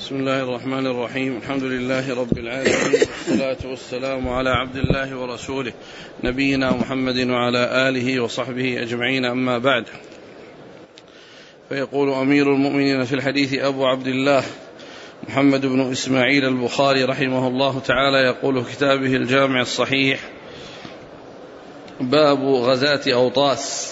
بسم الله الرحمن الرحيم. الحمد لله رب العالمين، والصلاة والسلام على عبد الله ورسوله نبينا محمد وعلى آله وصحبه أجمعين، أما بعد. فيقول أمير المؤمنين في الحديث أبو عبد الله محمد بن إسماعيل البخاري رحمه الله تعالى، يقول كتابه الجامع الصحيح: باب غزاة أوطاس.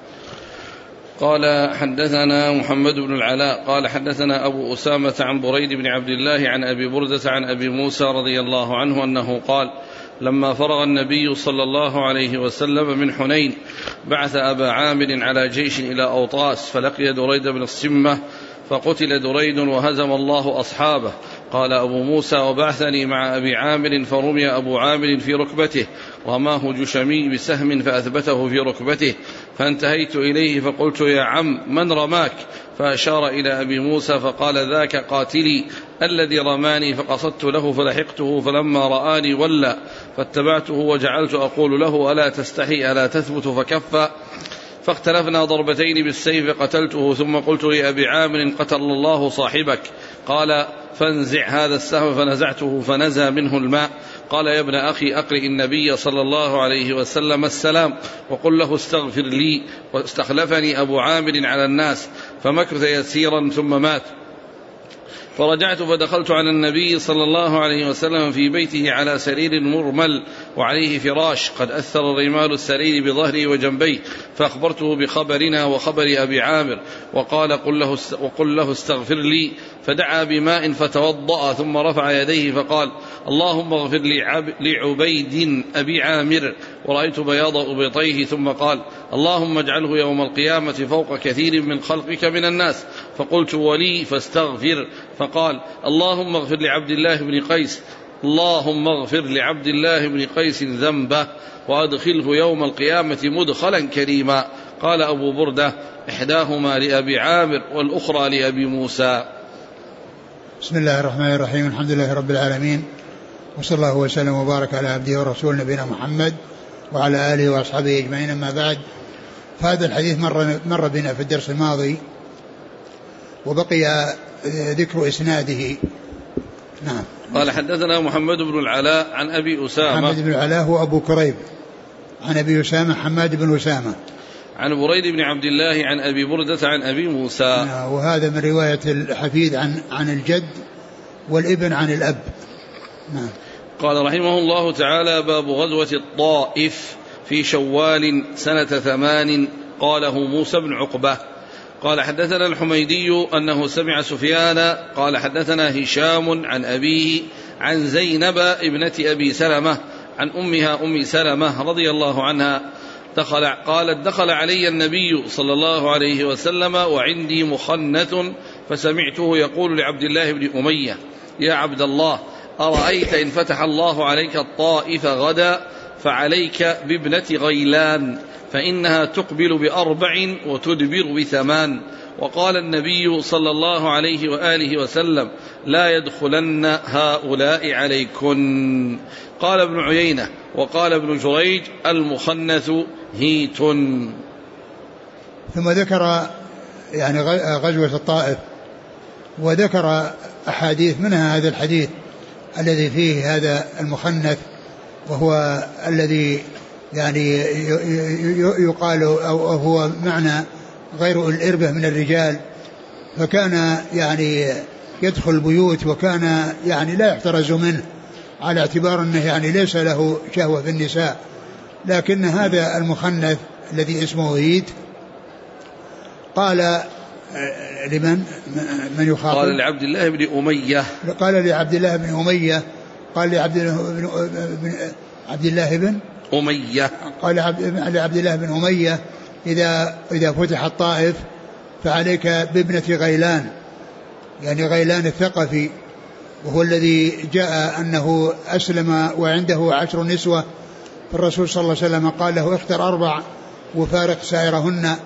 قال حدثنا محمد بن العلاء قال حدثنا أبو أسامة عن بريد بن عبد الله عن أبي بردة عن أبي موسى رضي الله عنه أنه قال: لما فرغ النبي صلى الله عليه وسلم من حنين بعث أبا عامر على جيش إلى أوطاس، فلقي دريد بن الصمة فقتل دريد وهزم الله أصحابه. قال أبو موسى: وبعثني مع أبي عامر فرمي أبو عامر في ركبته، رماه جشمي بسهم فأثبته في ركبته، فانتهيت إليه فقلت: يا عم، من رماك؟ فأشار إلى أبي موسى فقال: ذاك قاتلي الذي رماني. فقصدت له فلحقته، فلما رآني ولى، فاتبعته وجعلت أقول له: ألا تستحي، ألا تثبت؟ فكف، فاختلفنا ضربتين بالسيف قتلته، ثم قلت لأبي عامر: قتل الله صاحبك. قال: فانزع هذا السهم، فنزعته فنزى منه الماء. قال: يا ابن أخي، أقرئ النبي صلى الله عليه وسلم السلام وقل له استغفر لي. واستخلفني أبو عامر على الناس فمكث يسيرا ثم مات. فرجعت فدخلت على النبي صلى الله عليه وسلم في بيته على سرير مرمل وعليه فراش قد أثر رمال السرير بظهري وجنبيه، فأخبرته بخبرنا وخبر أبي عامر، وقال: وقل له استغفر لي. فدعا بماء فتوضأ، ثم رفع يديه فقال: اللهم اغفر لعبيد أبي عامر. ورأيت بياض أبطيه، ثم قال: اللهم اجعله يوم القيامة فوق كثير من خلقك من الناس. فقلت: ولي؟ فاستغفر. فقال: اللهم اغفر لعبد الله بن قيس، اللهم اغفر لعبد الله بن قيس ذنبه، وأدخله يوم القيامة مدخلا كريما. قال أبو بردة: إحداهما لأبي عامر والأخرى لأبي موسى. بسم الله الرحمن الرحيم. الحمد لله رب العالمين، وصلى الله وسلم وبارك على عبده ورسوله نبينا محمد وعلى آله وأصحابه أجمعين، أما بعد. فهذا الحديث مر بنا في الدرس الماضي، وبقي ذكر إسناده. نعم. قال حدثنا محمد بن العلاء عن أبي أسامة. محمد بن العلاء هو أبو كريب، عن أبي أسامة حماد بن أسامة، عن بريد بن عبد الله عن أبي بردة عن أبي موسى. وهذا من رواية الحفيد عن الجد، والابن عن الأب. نعم. قال رحمه الله تعالى: باب غزوة الطائف في شوال سنة 8. قاله موسى بن عقبة. قال حدثنا الحميدي أنه سمع سفيان قال حدثنا هشام عن أبيه عن زينب ابنة أبي سلمة عن أمها أم سلمة رضي الله عنها قالت: دخل علي النبي صلى الله عليه وسلم وعندي مخنث، فسمعته يقول لعبد الله بن أمية: يا عبد الله، أرأيت إن فتح الله عليك الطائف غدا فعليك بابنة غيلان، فإنها تقبل ب4 وتدبر ب8. وقال النبي صلى الله عليه وآله وسلم: لا يدخلن هؤلاء عليكن. قال ابن عيينة وقال ابن جريج: المخنث هيت. ثم ذكر يعني غزوة الطائف، وذكر أحاديث، منها هذا الحديث الذي فيه هذا المخنث، وهو الذي يعني يقال أو هو معنى غير الإربة من الرجال، فكان يعني يدخل البيوت، وكان يعني لا يحترز منه على اعتبار أنه يعني ليس له شهوة في النساء. لكن هذا المخنث الذي اسمه هيت قال لمن يخاطب؟ قال لعبد الله بن أمية. قال لعبد الله بن أمية، قال لعبد الله بن أمية، قال لعبد الله بن أمية: إذا فتح الطائف فعليك بابنة غيلان، يعني غيلان الثقفي، وهو الذي جاء أنه أسلم وعنده 10 نسوة، فالرسول صلى الله عليه وسلم قال له: اختر 4 وفارق سائرهن،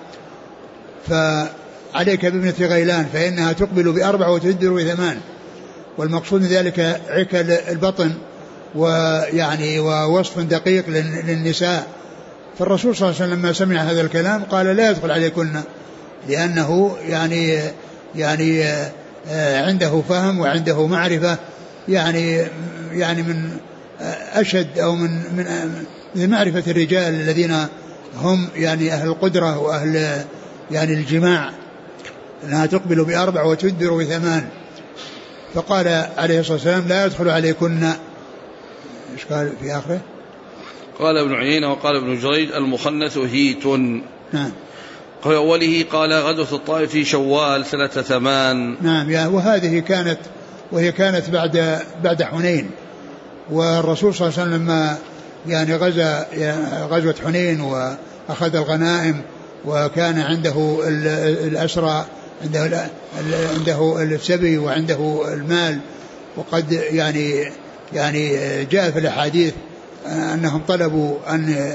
فعليك بابنة غيلان فإنها تقبل ب4 وتدبر ب8. والمقصود من ذلك عكل البطن، ويعني ووصف دقيق للنساء. فالرسول صلى الله عليه وسلم لما سمع هذا الكلام قال: لا يدخل عليكن، لأنه يعني عنده فهم وعنده معرفة، يعني من أشد أو من معرفة الرجال الذين هم يعني أهل القدرة وأهل يعني الجماع، أنها تقبل ب4 وتدبر ب8. فقال عليه الصلاة والسلام لا يدخل عليكن، إيش قال في آخره؟ قال ابن عيينة وقال ابن جريج المخنث هيت. نعم. في أوله قال غزوة الطائف في شوال سنة 8. نعم. وهي كانت بعد حنين، والرسول صلى الله عليه وسلم لما يعني غزوة حنين وأخذ الغنائم وكان عنده الأسرى، عنده السبي وعنده المال، وقد يعني جاء في الأحاديث أنهم طلبوا أن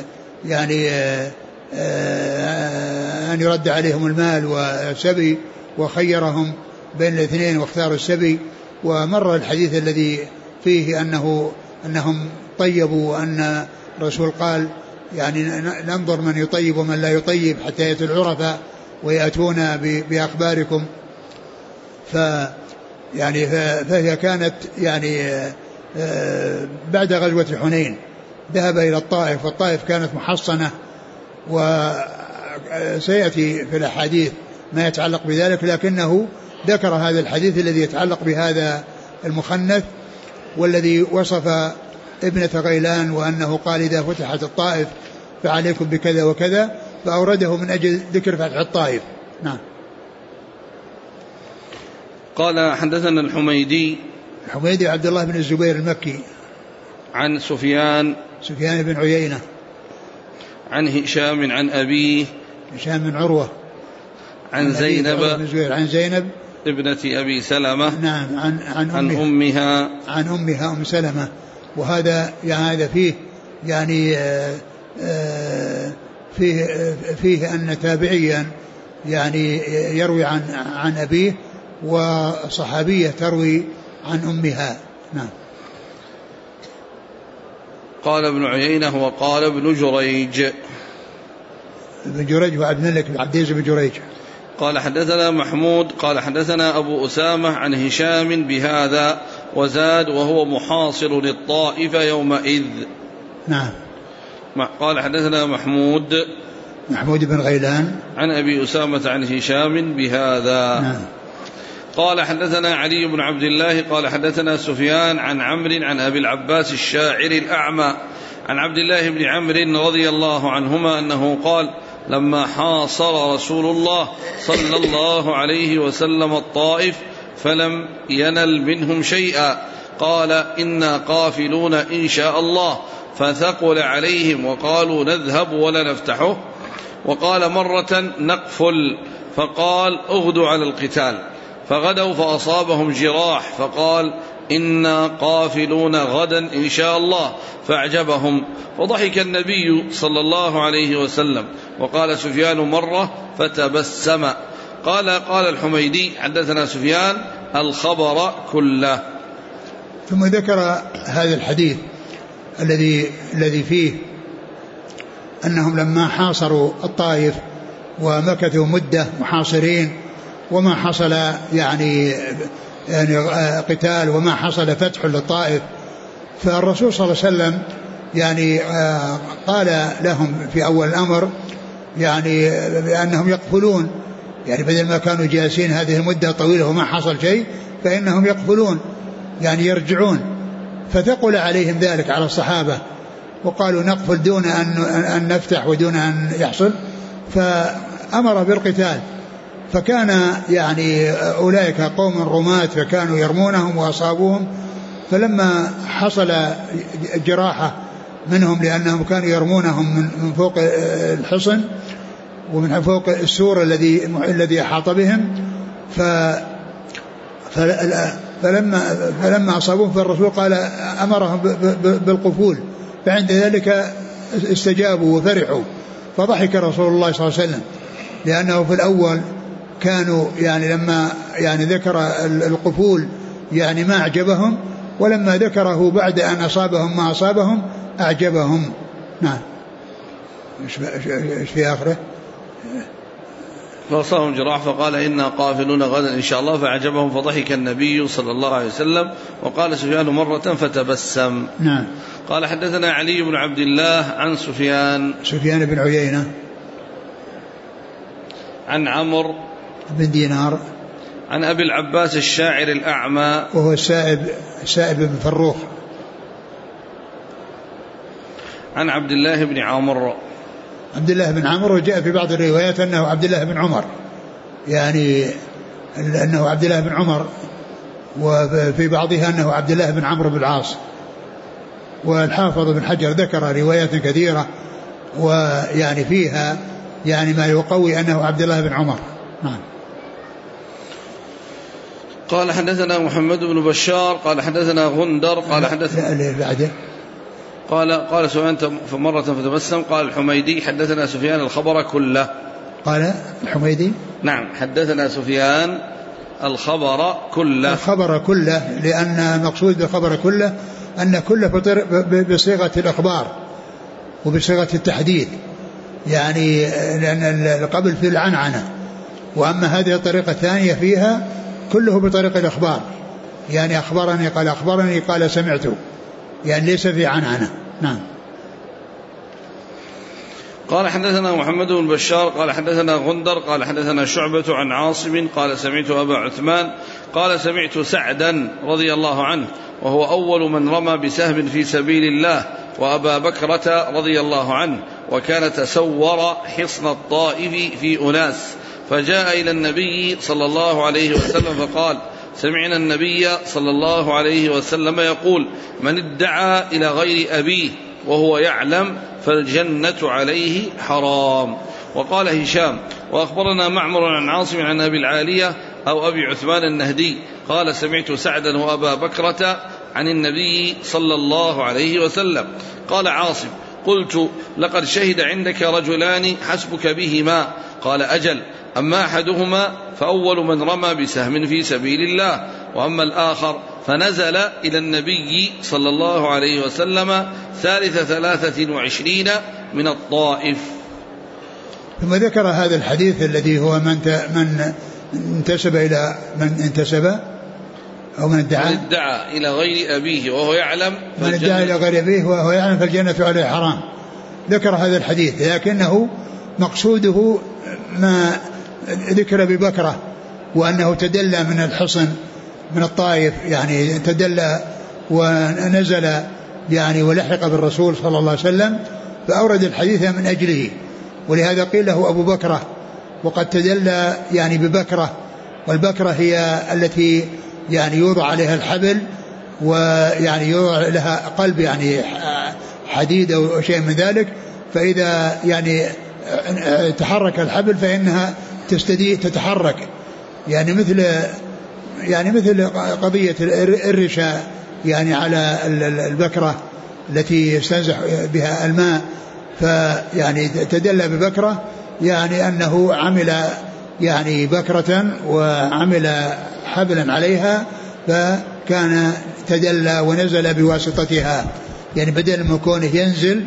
يرد عليهم المال والسبي، وخيرهم بين الاثنين واختاروا السبي. ومر الحديث الذي فيه أنهم طيبوا، وأن الرسول قال يعني ننظر من يطيب ومن لا يطيب حتى يأتوا العرفاء ويأتون بأخباركم. فهي كانت يعني بعد غزوة حنين ذهب إلى الطائف، والطائف كانت محصنة، وسيأتي في الأحاديث ما يتعلق بذلك، لكنه ذكر هذا الحديث الذي يتعلق بهذا المخنث والذي وصف ابنة غيلان، وأنه قال إذا فتحت الطائف فعليكم بكذا وكذا، فأورده من أجل ذكر فتح الطائف. نعم. قال حدثنا الحميدي عبد الله بن الزبير المكي عن سفيان بن عيينة عن هشام عن أبيه هشام بن عروة عن زينب ابنة أبي سلمة. نعم. عن أمها أم سلمة. وهذا فيه يعني فيه أن تابعيا يعني يروي عن أبيه، وصحابية تروي عن أمها. نعم. قال ابن عيينة وقال ابن جريج وعبد الملك بن عبد العزيز بن جريج قال حدثنا محمود قال حدثنا أبو أسامة عن هشام بهذا وزاد وهو محاصر للطائف يومئذ. نعم. قال حدثنا محمود بن غيلان عن أبي أسامة عن هشام بهذا. نعم. قال حدثنا علي بن عبد الله قال حدثنا سفيان عن عمرو عن أبي العباس الشاعر الأعمى عن عبد الله بن عمرو رضي الله عنهما أنه قال لما حاصر رسول الله صلى الله عليه وسلم الطائف فلم ينل منهم شيئا قال إنا قافلون إن شاء الله، فثقل عليهم وقالوا نذهب ولا نفتحه. وقال مرة نقفل، فقال اغدوا على القتال، فغدوا فأصابهم جراح، فقال إنا قافلون غدا إن شاء الله، فأعجبهم، فضحك النبي صلى الله عليه وسلم. وقال سفيان مرة فتبسم. قال الحميدي حدثنا سفيان الخبر كله. ثم ذكر هذا الحديث الذي فيه أنهم لما حاصروا الطائف ومكثوا مدة محاصرين وما حصل يعني قتال وما حصل فتح للطائف، فالرسول صلى الله عليه وسلم يعني قال لهم في أول الأمر يعني بأنهم يقفلون، يعني بدل ما كانوا جالسين هذه المدة طويلة وما حصل شيء فإنهم يقفلون يعني يرجعون. فثقل عليهم ذلك على الصحابة وقالوا نقفل دون أن نفتح ودون أن يحصل، فأمر بالقتال. فكان يعني أولئك قوم رماة فكانوا يرمونهم وأصابوهم، فلما حصل جراحة منهم لأنهم كانوا يرمونهم من فوق الحصن ومن فوق السور الذي أحاط بهم، فلما أصابوهم فالرسول قال أمرهم بالقفول، فعند ذلك استجابوا وفرحوا، فضحك رسول الله صلى الله عليه وسلم، لأنه في الأول كانوا يعني لما يعني ذكر القفول يعني ما أعجبهم، ولما ذكره بعد أن أصابهم ما أصابهم أعجبهم. نعم. إيش في آخره؟ فأصابهم جراح فقال إنا قافلون غدا إن شاء الله، فأعجبهم فضحك النبي صلى الله عليه وسلم. وقال سفيان مرة فتبسم. نعم. قال حدثنا علي بن عبد الله عن سفيان بن عيينة عن عمرو بن دينار عن أبي العباس الشاعر الأعمى وهو السائب بن فروخ عن عبد الله بن عمرو. عبد الله بن عمرو جاء في بعض الروايات أنه عبد الله بن عمر، يعني أنه عبد الله بن عمر، وفي بعضها أنه عبد الله بن عمرو بن العاص. والحافظ بن حجر ذكر روايات كثيرة ويعني فيها يعني ما يقوي أنه عبد الله بن عمر. نعم. قال حدثنا محمد بن بشار قال حدثنا غندر قال حدثنا بعده قال سفيان فمرة فتبسم. قال الحميدي حدثنا سفيان الخبر كله. قال الحميدي نعم حدثنا سفيان الخبر كله لأن المقصود بالخبر كله أن كله بصيغة الأخبار وبصيغة التحديد، يعني لأن قبل في العنعنة، وأما هذه الطريقة الثانية فيها كله بطريقة الأخبار، يعني أخبرني قال أخبرني قال سمعته، يعني ليس في عنعنة. نعم. قال حدثنا محمد بن بشار قال حدثنا غندر قال حدثنا شعبة عن عاصم قال سمعت أبا عثمان قال سمعت سعدا رضي الله عنه وهو أول من رمى بسهم في سبيل الله، وأبا بكرة رضي الله عنه، وكان تسور حصن الطائف في أناس، فجاء إلى النبي صلى الله عليه وسلم فقال سمعنا النبي صلى الله عليه وسلم يقول من ادعى إلى غير أبيه وهو يعلم فالجنة عليه حرام. وقال هشام وأخبرنا معمر عن عاصم عن أبي العالية أو أبي عثمان النهدي قال سمعت سعدا وأبا بكرة عن النبي صلى الله عليه وسلم. قال عاصم قلت لقد شهد عندك رجلان حسبك بهما، قال أجل، أما أحدهما فأول من رمى بسهم في سبيل الله، وأما الآخر فنزل إلى النبي صلى الله عليه وسلم ثالث 23 من الطائف. ثم ذكر هذا الحديث الذي هو من انتسب إلى من انتسب أو من ادعى إلى غير أبيه وهو يعلم من ادعى إلى غير أبيه وهو يعلم فالجنة عليه حرام. ذكر هذا الحديث لكنه مقصوده ما ذكر ببكرة، وأنه تدلى من الحصن من الطائف، يعني تدلى ونزل يعني ولحق بالرسول صلى الله عليه وسلم، فأورد الحديث من أجله، ولهذا قيل له أبو بكرة، وقد تدلى يعني ببكرة، والبكرة هي التي يعني يوضع عليها الحبل ويعني يوضع لها قلب يعني حديد أو شيء من ذلك، فإذا يعني تحرك الحبل فإنها تتحرك، يعني مثل قضية الرشاء يعني على البكرة التي يستنزح بها الماء، فيعني تدلى ببكرة يعني أنه عمل يعني بكرة وعمل حبلا عليها، فكان تدلى ونزل بواسطتها، يعني بدل من كونه ينزل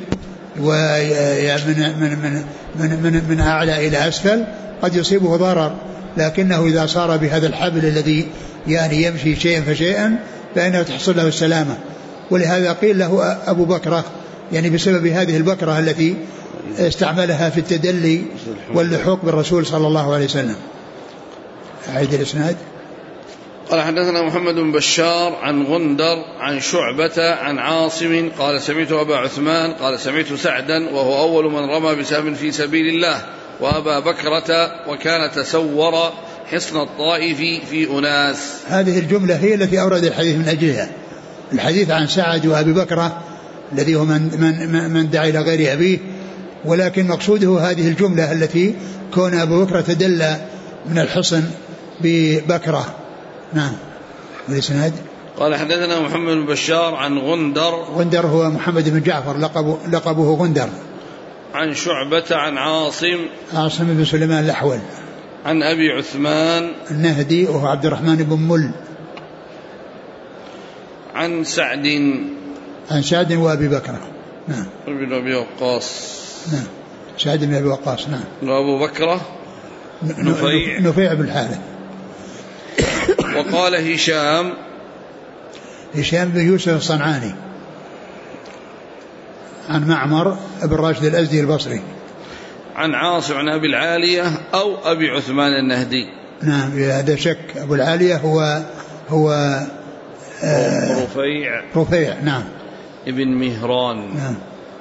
من أعلى إلى أسفل قد يصيبه ضرر، لكنه إذا صار بهذا الحبل الذي يعني يمشي شيئا فشيئا فإنه تحصل له السلامة. ولهذا قيل له أبو بكرة يعني بسبب هذه البكرة التي استعملها في التدلي واللحوق بالرسول صلى الله عليه وسلم. أعيد الإسناد. قال حدثنا محمد بن بشار عن غندر عن شعبة عن عاصم قال سمعت أبا عثمان قال سمعت سعدا وهو أول من رمى بسهم في سبيل الله، وأبا بكرة وكان تسور حصن الطائف في أناس. هذه الجملة هي التي أورد الحديث من أجلها، الحديث عن سعد وأبي بكرة الذي هو من دعا إلى غير أبيه، ولكن مقصوده هذه الجملة التي كون أبو بكرة تدلى من الحصن ببكرة. نعم. والإسناد. قال حدثنا محمد بن بشار عن غندر هو محمد بن جعفر لقبه غندر، عن شعبة عن عاصم بن سليمان الأحول، عن أبي عثمان النهدي وهو عبد الرحمن بن مل، عن سعد وأبي بكر. نعم. بن أبي وقاص. نعم. سعد بن أبي وقاص. نعم. وأبو بكرة نفيع بن الحارث. وقال هشام بن يوسف الصنعاني عن معمر بن راشد الأزدي البصري عن عاصم عن أبي العالية أو أبي عثمان النهدي. نعم هذا شك. أبو العالية هو رفيع نعم ابن مهران. نعم.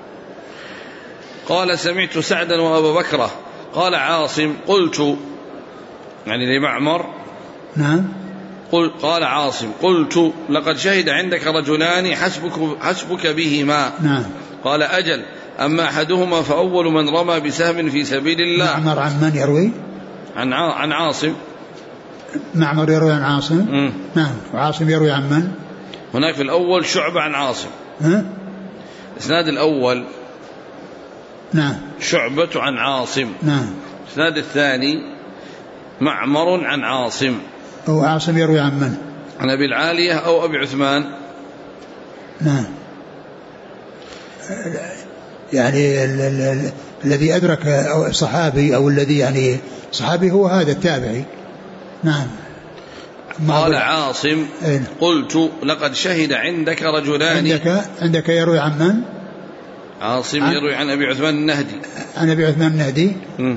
قال سمعت سعدا وأبا بكرة قال عاصم قلت يعني لمعمر نعم قال عاصم قلت لقد شهد عندك رجلان حسبك بهما. نعم. قال أجل أما أحدهما فأول من رمى بسهم في سبيل الله. معمر عن من يروي؟ عن عاصم. معمر يروي عن عاصم. نعم. وعاصم يروي عن من؟ هناك في الأول شعبة عن عاصم. إسناد الأول نعم شعبة عن عاصم. نعم. الإسناد الثاني معمر عن عاصم. وعاصم يروي عن من؟ عن أبي العالية أو أبي عثمان. نعم. يعني الذي أدرك صحابي أو الذي يعني صحابي هو هذا التابعي. نعم. قال عاصم قلت لقد شهد عندك رجلان. عندك يروي عن من؟ عاصم يروي عن أبي عثمان النهدي. عن أبي عثمان النهدي.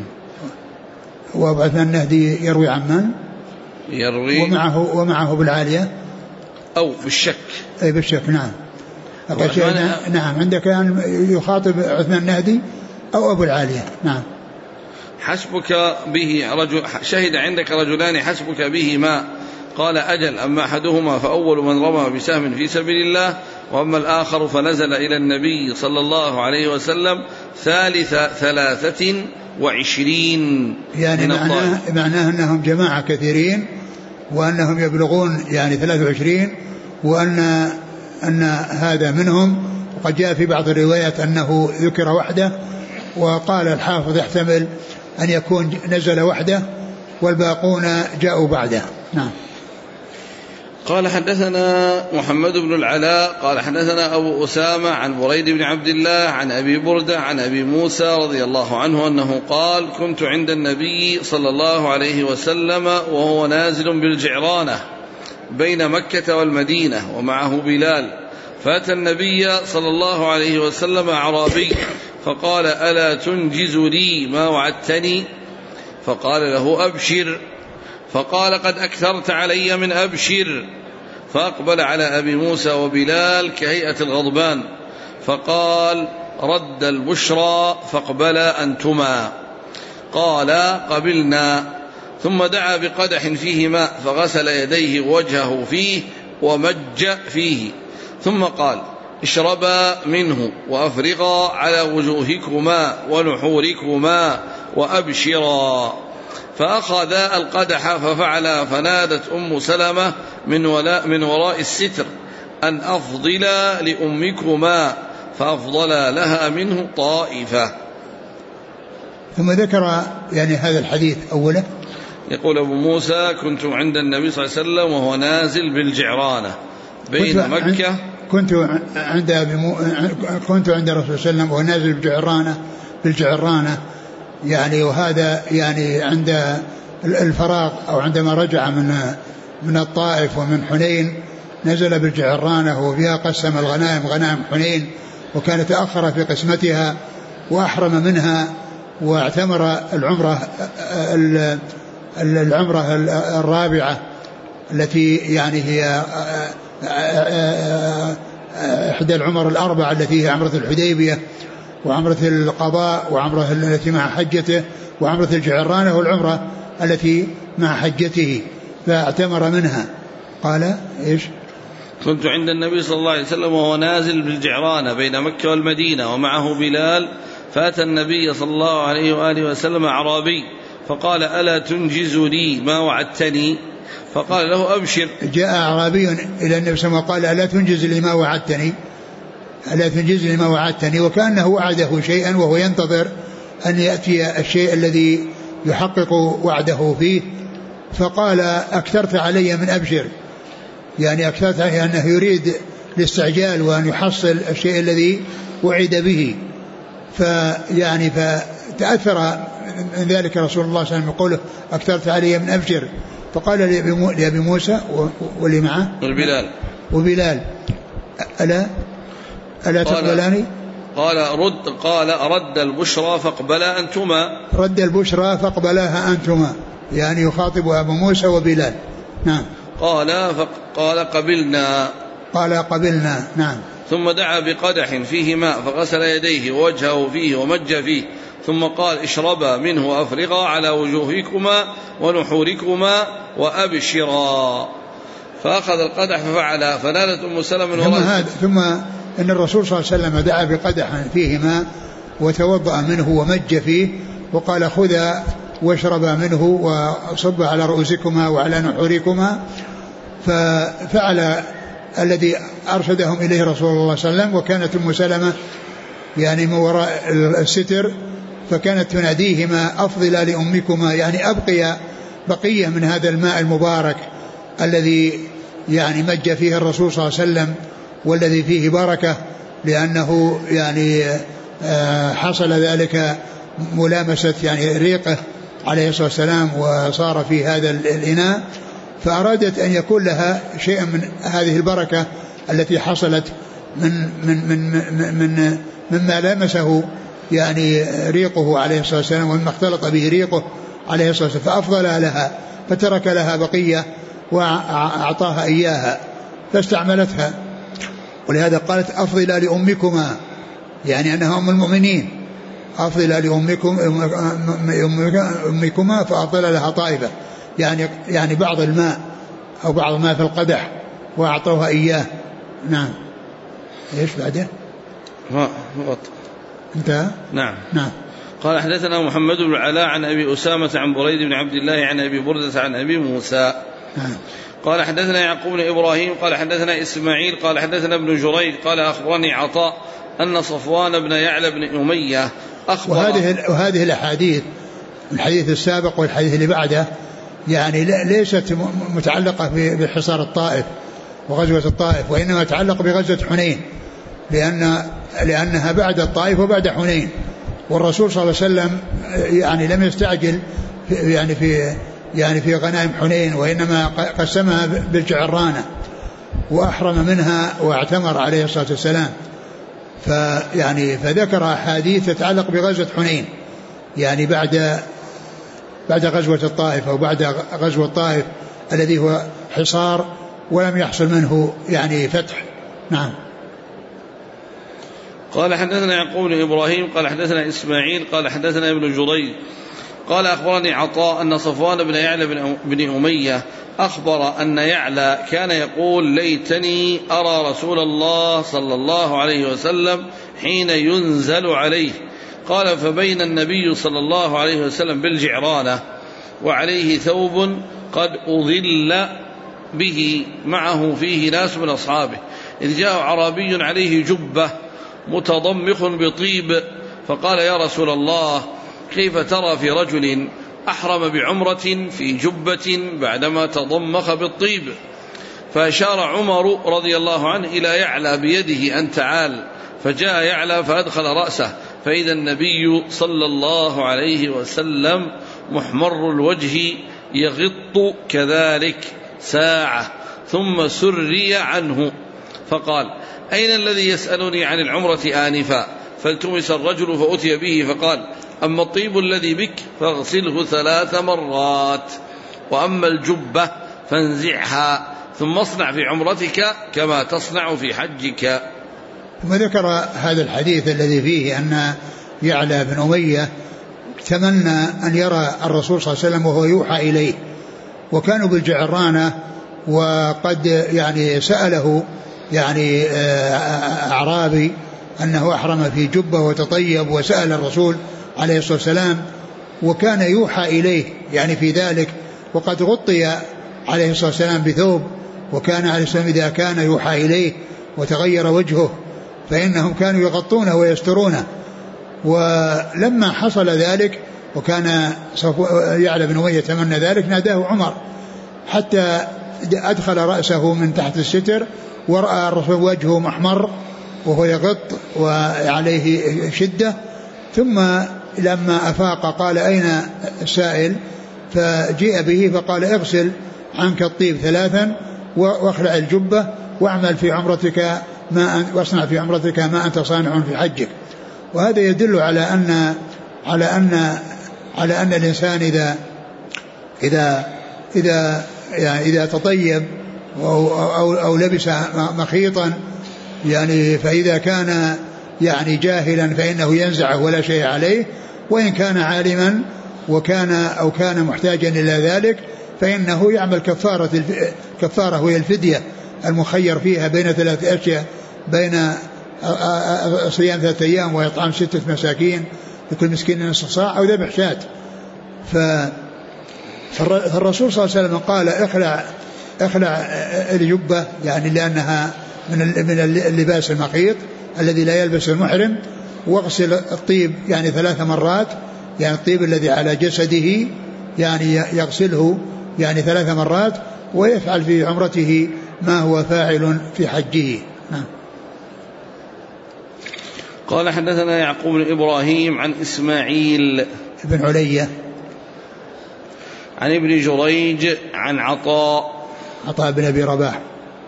وأبو عثمان النهدي يروي عن من؟ يروي ومعه بالعالية أو بالشك. أي بالشك. نعم. نعم. عندك أن يخاطب عثمان النهدي أو أبو العالية. نعم. حسبك به رجل شهد عندك رجلان حسبك به ما. قال أجل أما أحدهما فأول من رمى بسهم في سبيل الله وأما الآخر فنزل إلى النبي صلى الله عليه وسلم ثالث 23. يعني معناه أنهم جماعة كثيرين وأنهم يبلغون يعني 23 وأن هذا منهم. وقد جاء في بعض الروايات أنه ذكر وحده وقال الحافظ يحتمل أن يكون نزل وحده والباقون جاءوا بعده. نعم. قال حدثنا محمد بن العلاء قال حدثنا أبو أسامة عن بريد بن عبد الله عن أبي بردة عن أبي موسى رضي الله عنه أنه قال كنت عند النبي صلى الله عليه وسلم وهو نازل بالجعرانة بين مكة والمدينة ومعه بلال فأتى النبي صلى الله عليه وسلم أعرابي فقال ألا تنجز لي ما وعدتني؟ فقال له أبشر. فقال قد أكثرت علي من أبشر. فأقبل على أبي موسى وبلال كهيئة الغضبان فقال رد البشرى فاقبلا أنتما. قال قبلنا. ثم دعا بقدح فيه ماء فغسل يديه ووجهه فيه ومج فيه ثم قال اشربا منه وأفرغا على وجوهكما ونحوركما وأبشرا. فأخذ القدح ففعل فنادت أم سلمة من وراء الستر أن أفضل لأمكما فأفضل لها منه طائفة. ثم ذكر يعني هذا الحديث أوله. يقول أبو موسى كنت عند النبي صلى الله عليه وسلم وهو نازل بالجعرانة بين مكة. كنت عند الرسول صلى الله عليه وسلم وهو نازل بالجعرانة يعني وهذا يعني عند الفراغ أو عندما رجع من الطائف ومن حنين نزل بالجعرانة وفيها قسم الغنائم غنائم حنين وكان تأخر في قسمتها وأحرم منها واعتمر العمرة الرابعة التي يعني هي إحدى العمر الأربعة التي هي عمرة الحديبية وعمرة القضاء وعمرة التي مع حجته وعمرة الجعرانة والعمرة التي مع حجته فاعتمر منها. قال إيش؟ كنت عند النبي صلى الله عليه وسلم وهو نازل بالجعرانة بين مكة والمدينة ومعه بلال فأتى النبي صلى الله عليه وآله وسلم أعرابي فقال ألا تنجز لي ما وعدتني؟ فقال له أبشر. جاء أعرابي إلى النبي صلى الله عليه وسلم وقال ألا تنجز لي ما وعدتني؟ ألا تنجز لي ما وعدتني؟ وكأنه وعده شيئا وهو ينتظر أن يأتي الشيء الذي يحقق وعده فيه. فقال أكثرت علي من أبشر، يعني أكثرت علي أنه يريد الاستعجال وأن يحصل الشيء الذي وعد به. فتأثر من ذلك رسول الله صلى الله عليه وسلم يقول أكثرت علي من أبشر. فقال لأبي موسى واللي معه وبلال ألا تقبلاني؟ قال رد البشرى فاقبلا أنتما. رد البشرى فاقبلاها أنتما، يعني يخاطب أبو موسى وبلال. نعم. قال قبلنا. نعم. ثم دعا بقدح فيه ماء فغسل يديه ووجهه فيه ومج فيه، ثم قال اشربا منه وأفرغا على وجوهكما ونحوركما وأبشرا. فأخذ القدح ففعل، فنالت أم سلمة ثم إن الرسول صلى الله عليه وسلم دعا بقدح فيه ماء وتوضأ منه ومج فيه، وقال خذا واشربا منه وصب على رؤوسكما وعلى نحوركما. ففعل الذي أرشدهم إليه رسول الله صلى الله عليه وسلم. وكانت أم سلمة يعني من وراء الستر، فكانت تناديهما أفضل لأمكما، يعني أبقي بقية من هذا الماء المبارك الذي يعني مج فيه الرسول صلى الله عليه وسلم والذي فيه بركة، لأنه يعني حصل ذلك ملامسة يعني ريقه عليه الصلاة والسلام وصار في هذا الإناء. فأرادت أن يكون لها شيء من هذه البركة التي حصلت مما لامسه يعني ريقه عليه الصلاة والسلام ومما اختلط به ريقه عليه الصلاة والسلام، فأفضل لها فترك لها بقية وأعطاها إياها فاستعملتها. ولهذا قالت أفضل لأمكما، يعني أنها أم المؤمنين، أفضل لأمكما فأفضل لها طائفة، يعني بعض الماء أو بعض الماء في القدح وأعطوها إياه. نعم. إيش بعده؟ انتهى. نعم. قال حدثنا محمد بن العلاء عن أبي أسامة عن بريد بن عبد الله عن أبي بردة عن أبي موسى. قال حدثنا يعقوب بن إبراهيم قال حدثنا إسماعيل قال حدثنا ابن جريج قال أخبرني عطاء أن صفوان بن يعلى بن أمية أخبر. وهذه الأحاديث، الحديث السابق والحديث اللي بعده، يعني ليست متعلقة بحصار الطائف وغزوة الطائف، وإنما تتعلق بغزوة حنين، لأنها بعد الطائف وبعد حنين. والرسول صلى الله عليه وسلم يعني لم يستعجل يعني في غنائم حنين، وإنما قسمها بالجعرانة وأحرم منها واعتمر عليه الصلاة والسلام. فذكر أحاديث تتعلق بغزوة حنين، يعني بعد غزوة الطائف أو بعد غزوة الطائف الذي هو حصار ولم يحصل منه يعني فتح. نعم. قال حدثنا يعقوب بن إبراهيم قال حدثنا إسماعيل قال حدثنا ابن جريج قال أخبرني عطاء أن صفوان بن يعلى بن أمية أخبر أن يعلى كان يقول ليتني أرى رسول الله صلى الله عليه وسلم حين ينزل عليه. قال فبين النبي صلى الله عليه وسلم بالجعرانة وعليه ثوب قد أظل به معه فيه ناس من أصحابه، إذ جاء عربي عليه جبة متضمخ بطيب، فقال يا رسول الله كيف ترى في رجل أحرم بعمرة في جبة بعدما تضمخ بالطيب؟ فأشار عمر رضي الله عنه إلى يعلى بيده أن تعال، فجاء يعلى فأدخل رأسه فإذا النبي صلى الله عليه وسلم محمر الوجه يغط كذلك ساعة ثم سري عنه، فقال أين الذي يسألني عن العمرة آنفا؟ فالتمس الرجل فأتي به فقال أما الطيب الذي بك فاغسله 3 مرات، وأما الجبة فانزعها ثم اصنع في عمرتك كما تصنع في حجك. ثم ذكر هذا الحديث الذي فيه أن يعلى بن أمية تمنى أن يرى الرسول صلى الله عليه وسلم وهو يوحى إليه، وكانوا بالجعرانة، وقد يعني سأله يعني أعرابي أنه أحرم في جبة وتطيب، وسأل الرسول عليه الصلاة والسلام وكان يوحى إليه يعني في ذلك، وقد غطي عليه الصلاة والسلام بثوب، وكان عليه السلام إذا كان يوحى إليه وتغير وجهه فإنهم كانوا يغطونه ويسترونه. ولما حصل ذلك وكان يعلى بن أمية يتمنى ذلك ناداه عمر حتى أدخل رأسه من تحت الستر ورأى الرسول وجهه محمر وهو يغط وعليه شدة، ثم لما أفاق قال أين السائل؟ فجيء به فقال اغسل عنك الطيب 3 واخلع الجبة واعمل في عمرتك واصنع في عمرتك ما أنت صانع في حجك. وهذا يدل على أن الإنسان إذا تطيب أو لبس مخيطا يعني فإذا كان يعني جاهلا فإنه ينزعه ولا شيء عليه، وإن كان عالما كان محتاجا إلى ذلك فإنه يعمل كفارة وهي الفدية المخير فيها بين 3 أشياء، بين صيام 3 أيام وإطعام 6 مساكين لكل مسكين نصف صاع أو ذبح شاة. فالرسول صلى الله عليه وسلم قال اخلع الجبة يعني لأنها من اللباس المخيط الذي لا يلبس المحرم، واغسل الطيب يعني 3 مرات، يعني الطيب الذي على جسده يعني يغسله يعني 3 مرات، ويفعل في عمرته ما هو فاعل في حجه. قال حدثنا يعقوب بن إبراهيم عن إسماعيل بن علية عن ابن جريج عن عطاء بن أبي رباح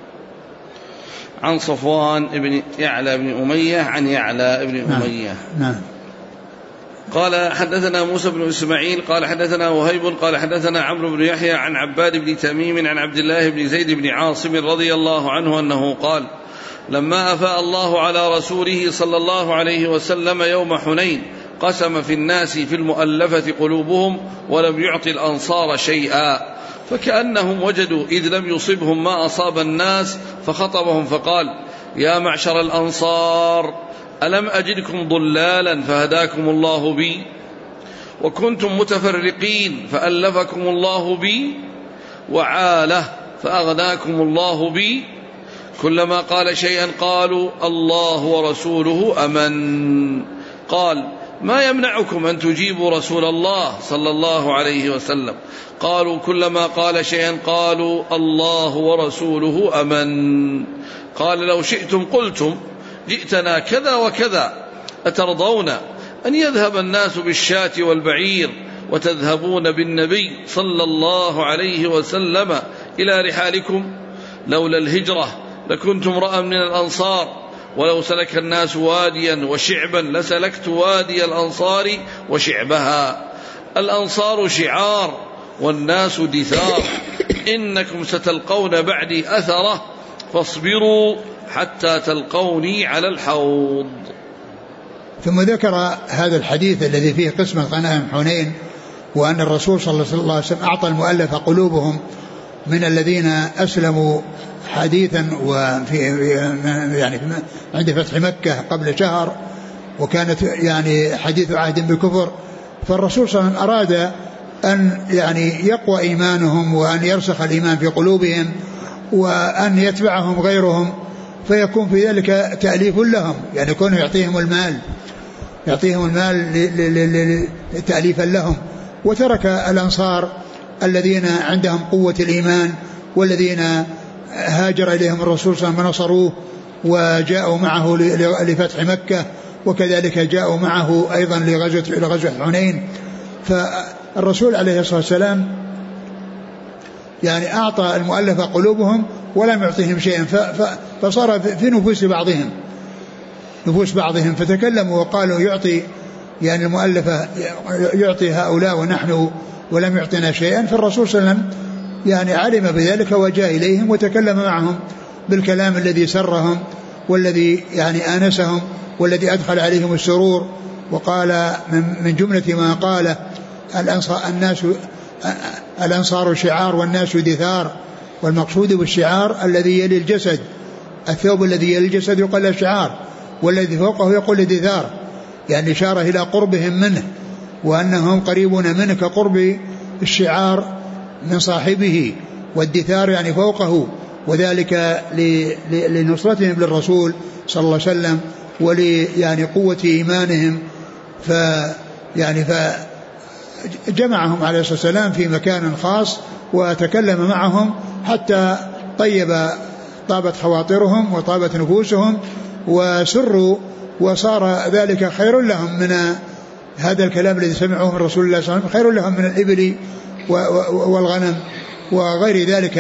عن صفوان بن يعلى بن أمية عن يعلى بن أمية. نعم. قال حدثنا موسى بن إسماعيل قال حدثنا وهيب قال حدثنا عمرو بن يحيى عن عباد بن تميم عن عبد الله بن زيد بن عاصم رضي الله عنه أنه قال لما أفاء الله على رسوله صلى الله عليه وسلم يوم حنين قسم في الناس في المؤلفة قلوبهم ولم يعط الأنصار شيئا، فكأنهم وجدوا إذ لم يصبهم ما أصاب الناس فخطبهم فقال يا معشر الأنصار ألم أجدكم ضلالا فهداكم الله بي، وكنتم متفرقين فألفكم الله بي، وعالة فأغناكم الله بي، كلما قال شيئا قالوا الله ورسوله أمن. قال ما يمنعكم أن تجيبوا رسول الله صلى الله عليه وسلم؟ قالوا كلما قال شيئا قالوا الله ورسوله أمن. قال لو شئتم قلتم جئتنا كذا وكذا، أترضون أن يذهب الناس بالشاة والبعير وتذهبون بالنبي صلى الله عليه وسلم إلى رحالكم؟ لولا الهجرة لكنت امرأ من الأنصار، ولو سلك الناس واديا وشعبا لسلكت وادي الأنصار وشعبها. الأنصار شعار والناس دثار، إنكم ستلقون بعدي أثرة فاصبروا حتى تلقوني على الحوض. ثم ذكر هذا الحديث الذي فيه قسمة غنائم حنين، وأن الرسول صلى الله عليه وسلم أعطى المؤلف قلوبهم من الذين أسلموا حديثا وفي يعني عند فتح مكة قبل شهر، وكانت يعني حديث عهد بالكفر. فالرسول صلى الله عليه وسلم أراد أن يعني يقوى إيمانهم وأن يرسخ الإيمان في قلوبهم وأن يتبعهم غيرهم، فيكون في ذلك تأليف لهم، يعني يكون يعطيهم المال تأليفا لهم. وترك الأنصار الذين عندهم قوة الإيمان والذين هاجر إليهم الرسول صلى الله عليه وسلم ونصروه وجاءوا معه لفتح مكة، وكذلك جاءوا معه أيضا لغزوة حنين. فالرسول عليه الصلاة والسلام يعني أعطى المؤلفة قلوبهم ولم يعطيهم شيئا، فصار في نفوس بعضهم فتكلموا وقالوا يعطي يعني المؤلفة يعطي هؤلاء ونحن ولم يعطينا شيئا. فالرسول صلى الله عليه وسلم يعني علم بذلك وجاء إليهم وتكلم معهم بالكلام الذي سرهم والذي يعني آنسهم والذي أدخل عليهم السرور. وقال من جملة ما قال الأنصار شعار والناس دثار، والمقصود بالشعار الذي يلي الجسد، الثوب الذي يلي الجسد يقال شعار، والذي فوقه يقول دثار، يعني إشارة إلى قربهم منه وأنهم قريبون منه كقرب الشعار من صاحبه، والدثار يعني فوقه، وذلك لنصرتهم للرسول صلى الله عليه وسلم يعني قوة إيمانهم. فجمعهم عليه الصلاة والسلام في مكان خاص وتكلم معهم حتى طابت خواطرهم وطابت نفوسهم وسروا، وصار ذلك خير لهم هذا الكلام الذي سمعوه من رسول الله صلى الله عليه وسلم خير لهم من الإبل والغنم وغير ذلك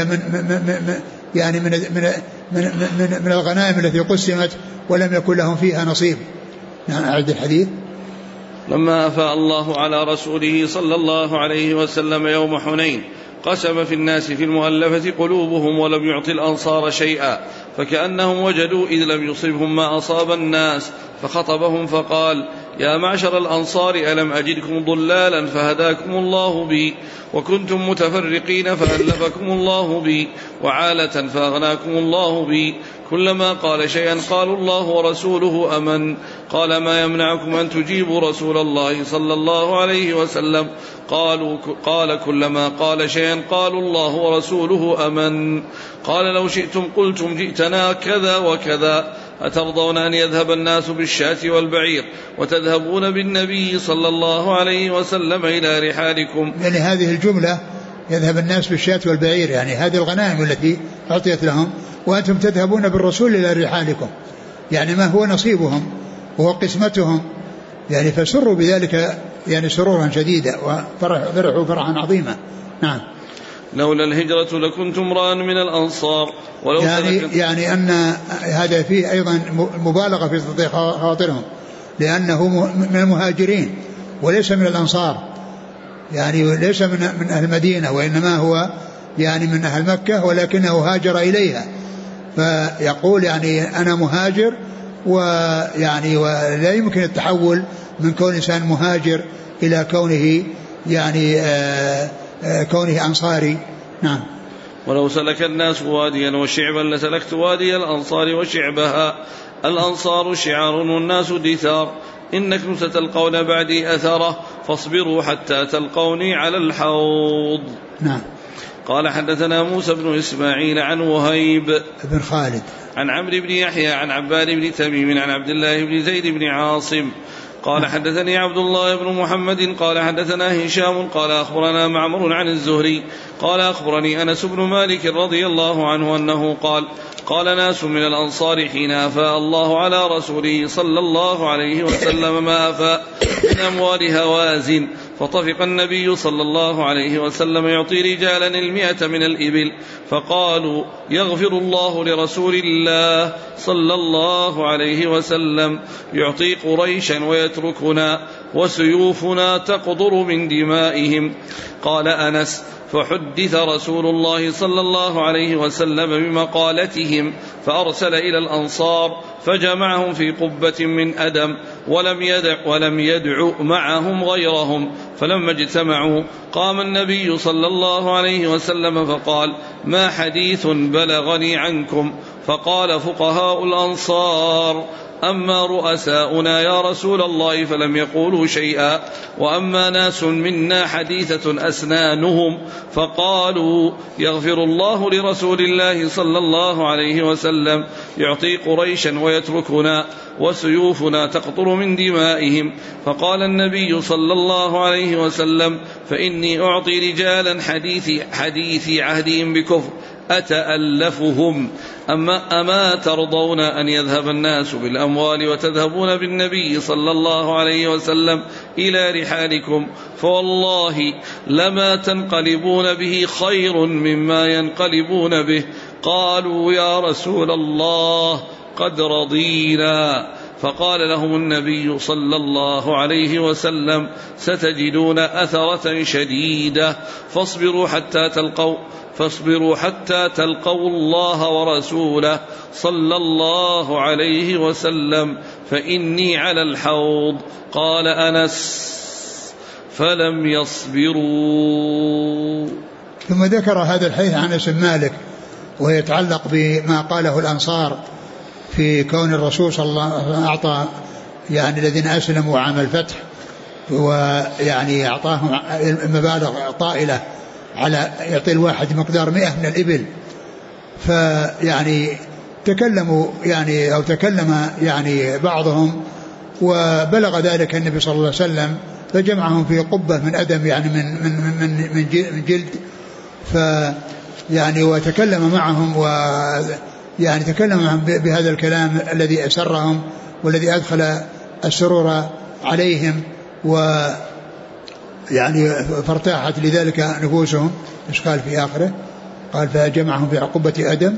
من الغنائم التي قسمت ولم يكن لهم فيها نصيب. أعد الحديث. لما أفاء الله على رسوله صلى الله عليه وسلم يوم حنين قسم في الناس في المؤلفة قلوبهم ولم يعط الأنصار شيئا فكأنهم وجدوا إذ لم يصبهم ما أصاب الناس فخطبهم فقال يا معشر الأنصار ألم أجدكم ضلالا فهداكم الله بي وكنتم متفرقين فألفكم الله بي وعالة فأغناكم الله بي كلما قال شيئا قالوا الله ورسوله أمن قال ما يمنعكم أن تجيبوا رسول الله صلى الله عليه وسلم قال كلما قال شيئا قالوا الله ورسوله أمن قال لو شئتم قلتم جئتنا كذا وكذا أترضون أن يذهب الناس بالشاة والبعير وتذهبون بالنبي صلى الله عليه وسلم إلى رحالكم. يعني هذه الجملة يذهب الناس بالشاة والبعير يعني هذه الغنائم التي أعطيت لهم وأنتم تذهبون بالرسول إلى رحالكم يعني ما هو نصيبهم وهو قسمتهم يعني فسروا بذلك يعني سرورا شديدا وفرحوا فرحا عظيما. نعم. لولا الهجرة لكنت امرأ من الأنصار ولو يعني أن هذا فيه أيضا مبالغة في تطيع خاطرهم لأنه من المهاجرين وليس من الأنصار يعني ليس من أهل المدينة وإنما هو يعني من أهل مكة ولكنه هاجر إليها فيقول يعني أنا مهاجر ويعني ولا يمكن التحول من كون إنسان مهاجر إلى كونه يعني كونه أنصاري. نعم. ولو سلك الناس واديا وشعبا لسلكت وادي الأنصار وشعبها الأنصار شعار والناس دثار إنكم ستلقون بعدي أثره فاصبروا حتى تلقوني على الحوض. نعم. قال حدثنا موسى بن إسماعيل عن وهيب بن خالد عن عمرو بن يحيى عن عباد بن تميم عن عبد الله بن زيد بن عاصم قال حدثني عبد الله بن محمد قال حدثنا هشام قال أخبرنا معمر عن الزهري قال أخبرني أنس بن مالك رضي الله عنه أنه قال ناس من الأنصار حين أفاء الله على رسوله صلى الله عليه وسلم ما أفاء من أموال هوازن فطفق النبي صلى الله عليه وسلم يعطي رجالا 100 من الإبل فقالوا يغفر الله لرسول الله صلى الله عليه وسلم يعطي قريشا ويتركنا وسيوفنا تقطر من دمائهم. قال أنس فحدث رسول الله صلى الله عليه وسلم بمقالتهم فأرسل إلى الأنصار فجمعهم في قبة من أدم ولم يدع معهم غيرهم فلما اجتمعوا قام النبي صلى الله عليه وسلم فقال ما حديث بلغني عنكم فقال فقهاء الأنصار أما رؤساؤنا يا رسول الله فلم يقولوا شيئا وأما ناس منا حديثة أسنانهم فقالوا يغفر الله لرسول الله صلى الله عليه وسلم يعطي قريشا ويتركنا وسيوفنا تقطر من دمائهم. فقال النبي صلى الله عليه وسلم فإني أعطي رجالا حديث عهدهم بكفر أتألفهم أما ترضون أن يذهب الناس بالأموال وتذهبون بالنبي صلى الله عليه وسلم إلى رحالكم فوالله لما تنقلبون به خير مما ينقلبون به. قالوا يا رسول الله قد رضينا. فقال لهم النبي صلى الله عليه وسلم ستجدون أثرة شديدة فاصبروا حتى تلقوا الله ورسوله صلى الله عليه وسلم فإني على الحوض. قال أنس فلم يصبروا. ثم ذكر هذا الحديث عن أنس بن مالك ويتعلق بما قاله الأنصار في كون الرسول صلى الله عليه وسلم أعطى يعني الذين أسلموا عام الفتح ويعني أعطاهم مبالغ طائلة على يعطي الواحد مقدار 100 من الإبل. فيعني تكلموا يعني أو تكلم يعني بعضهم وبلغ ذلك النبي صلى الله عليه وسلم فجمعهم في قبة من أدم يعني من جلد فيعني وتكلم معهم ويعني تكلم معهم بهذا الكلام الذي أسرهم والذي أدخل السرور عليهم يعني فارتاحت لذلك نفوسهم. إيش قال في آخره؟ قال فجمعهم في عقبة أدم.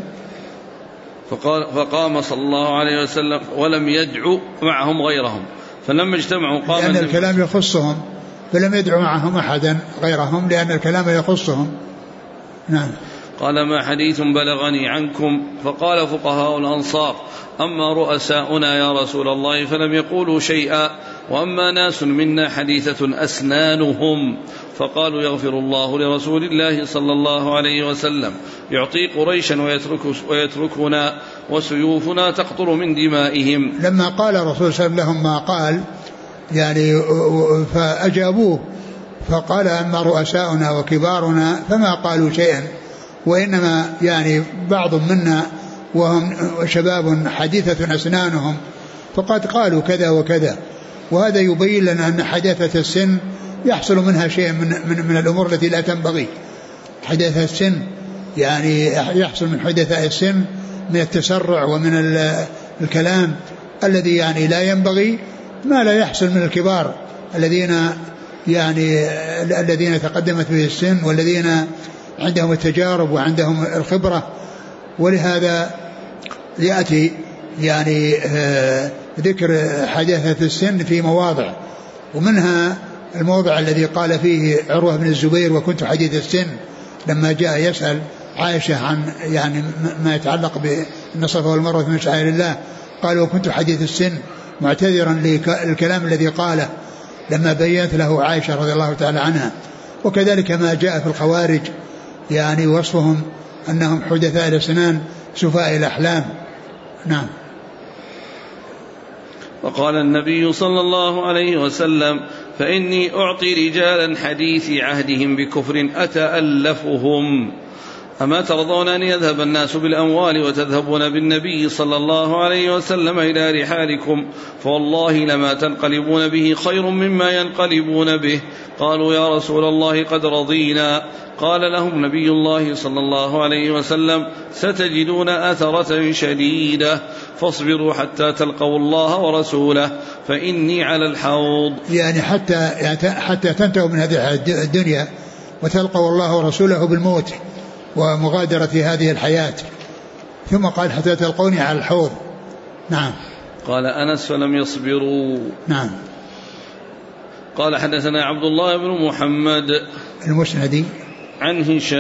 فقام صلى الله عليه وسلم ولم يدعو معهم غيرهم، فلما اجتمعوا قام لأن الكلام يخصهم، فلم يدعو معهم أحدا غيرهم لأن الكلام يخصهم. نعم. قال ما حديث بلغني عنكم؟ فقال فقهاء الأنصار أما رؤساؤنا يا رسول الله فلم يقولوا شيئا، وأما ناس منا حديثة أسنانهم. فقالوا يغفر الله لرسول الله صلى الله عليه وسلم، يعطي قريشا ويتركنا وسيوفنا تقطر من دمائهم. لما قال الرسول صلى الله عليه وسلم لهم ما قال يعني فأجابوه، فقال أما رؤساؤنا وكبارنا فما قالوا شيئا، وإنما يعني بعض منا وهم شباب حديثة أسنانهم فقد قالوا كذا وكذا. وهذا يبين لنا أن حداثة السن يحصل منها شيء من الأمور التي لا تنبغي. حداثة السن يعني يحصل من حداثة السن من التسرع ومن الكلام الذي يعني لا ينبغي، ما لا يحصل من الكبار الذين تقدمت به السن والذين عندهم التجارب وعندهم الخبرة. ولهذا يأتي يعني ذكر حداثة السن في مواضع، ومنها الموضع الذي قال فيه عروة بن الزبير وكنت حديث السن لما جاء يسأل عائشة عن يعني ما يتعلق بالنصف والمروة من شعائر الله، قال وكنت حديث السن معتذرا للكلام الذي قاله لما بينت له عائشة رضي الله تعالى عنها. وكذلك ما جاء في الخوارج يعني وصفهم أنهم حدثاء الأسنان سفاء الأحلام. نعم. وقال النبي صلى الله عليه وسلم فإني أعطي رجالا حديث عهدهم بكفر أتألفهم. أما ترضون أن يذهب الناس بالأموال وتذهبون بالنبي صلى الله عليه وسلم إلى رحالكم، فوالله لما تنقلبون به خير مما ينقلبون به. قالوا يا رسول الله قد رضينا. قال لهم نبي الله صلى الله عليه وسلم ستجدون أثرة شديدة فاصبروا حتى تلقوا الله ورسوله فإني على الحوض. يعني حتى تنتهوا من هذه الدنيا وتلقوا الله ورسوله بالموت ومغادرة هذه الحياة. ثم قال حتى تلقوني على الحوض. نعم. قال أنس فلم يصبروا. نعم. قال حدثنا عبد الله بن محمد المسندي عن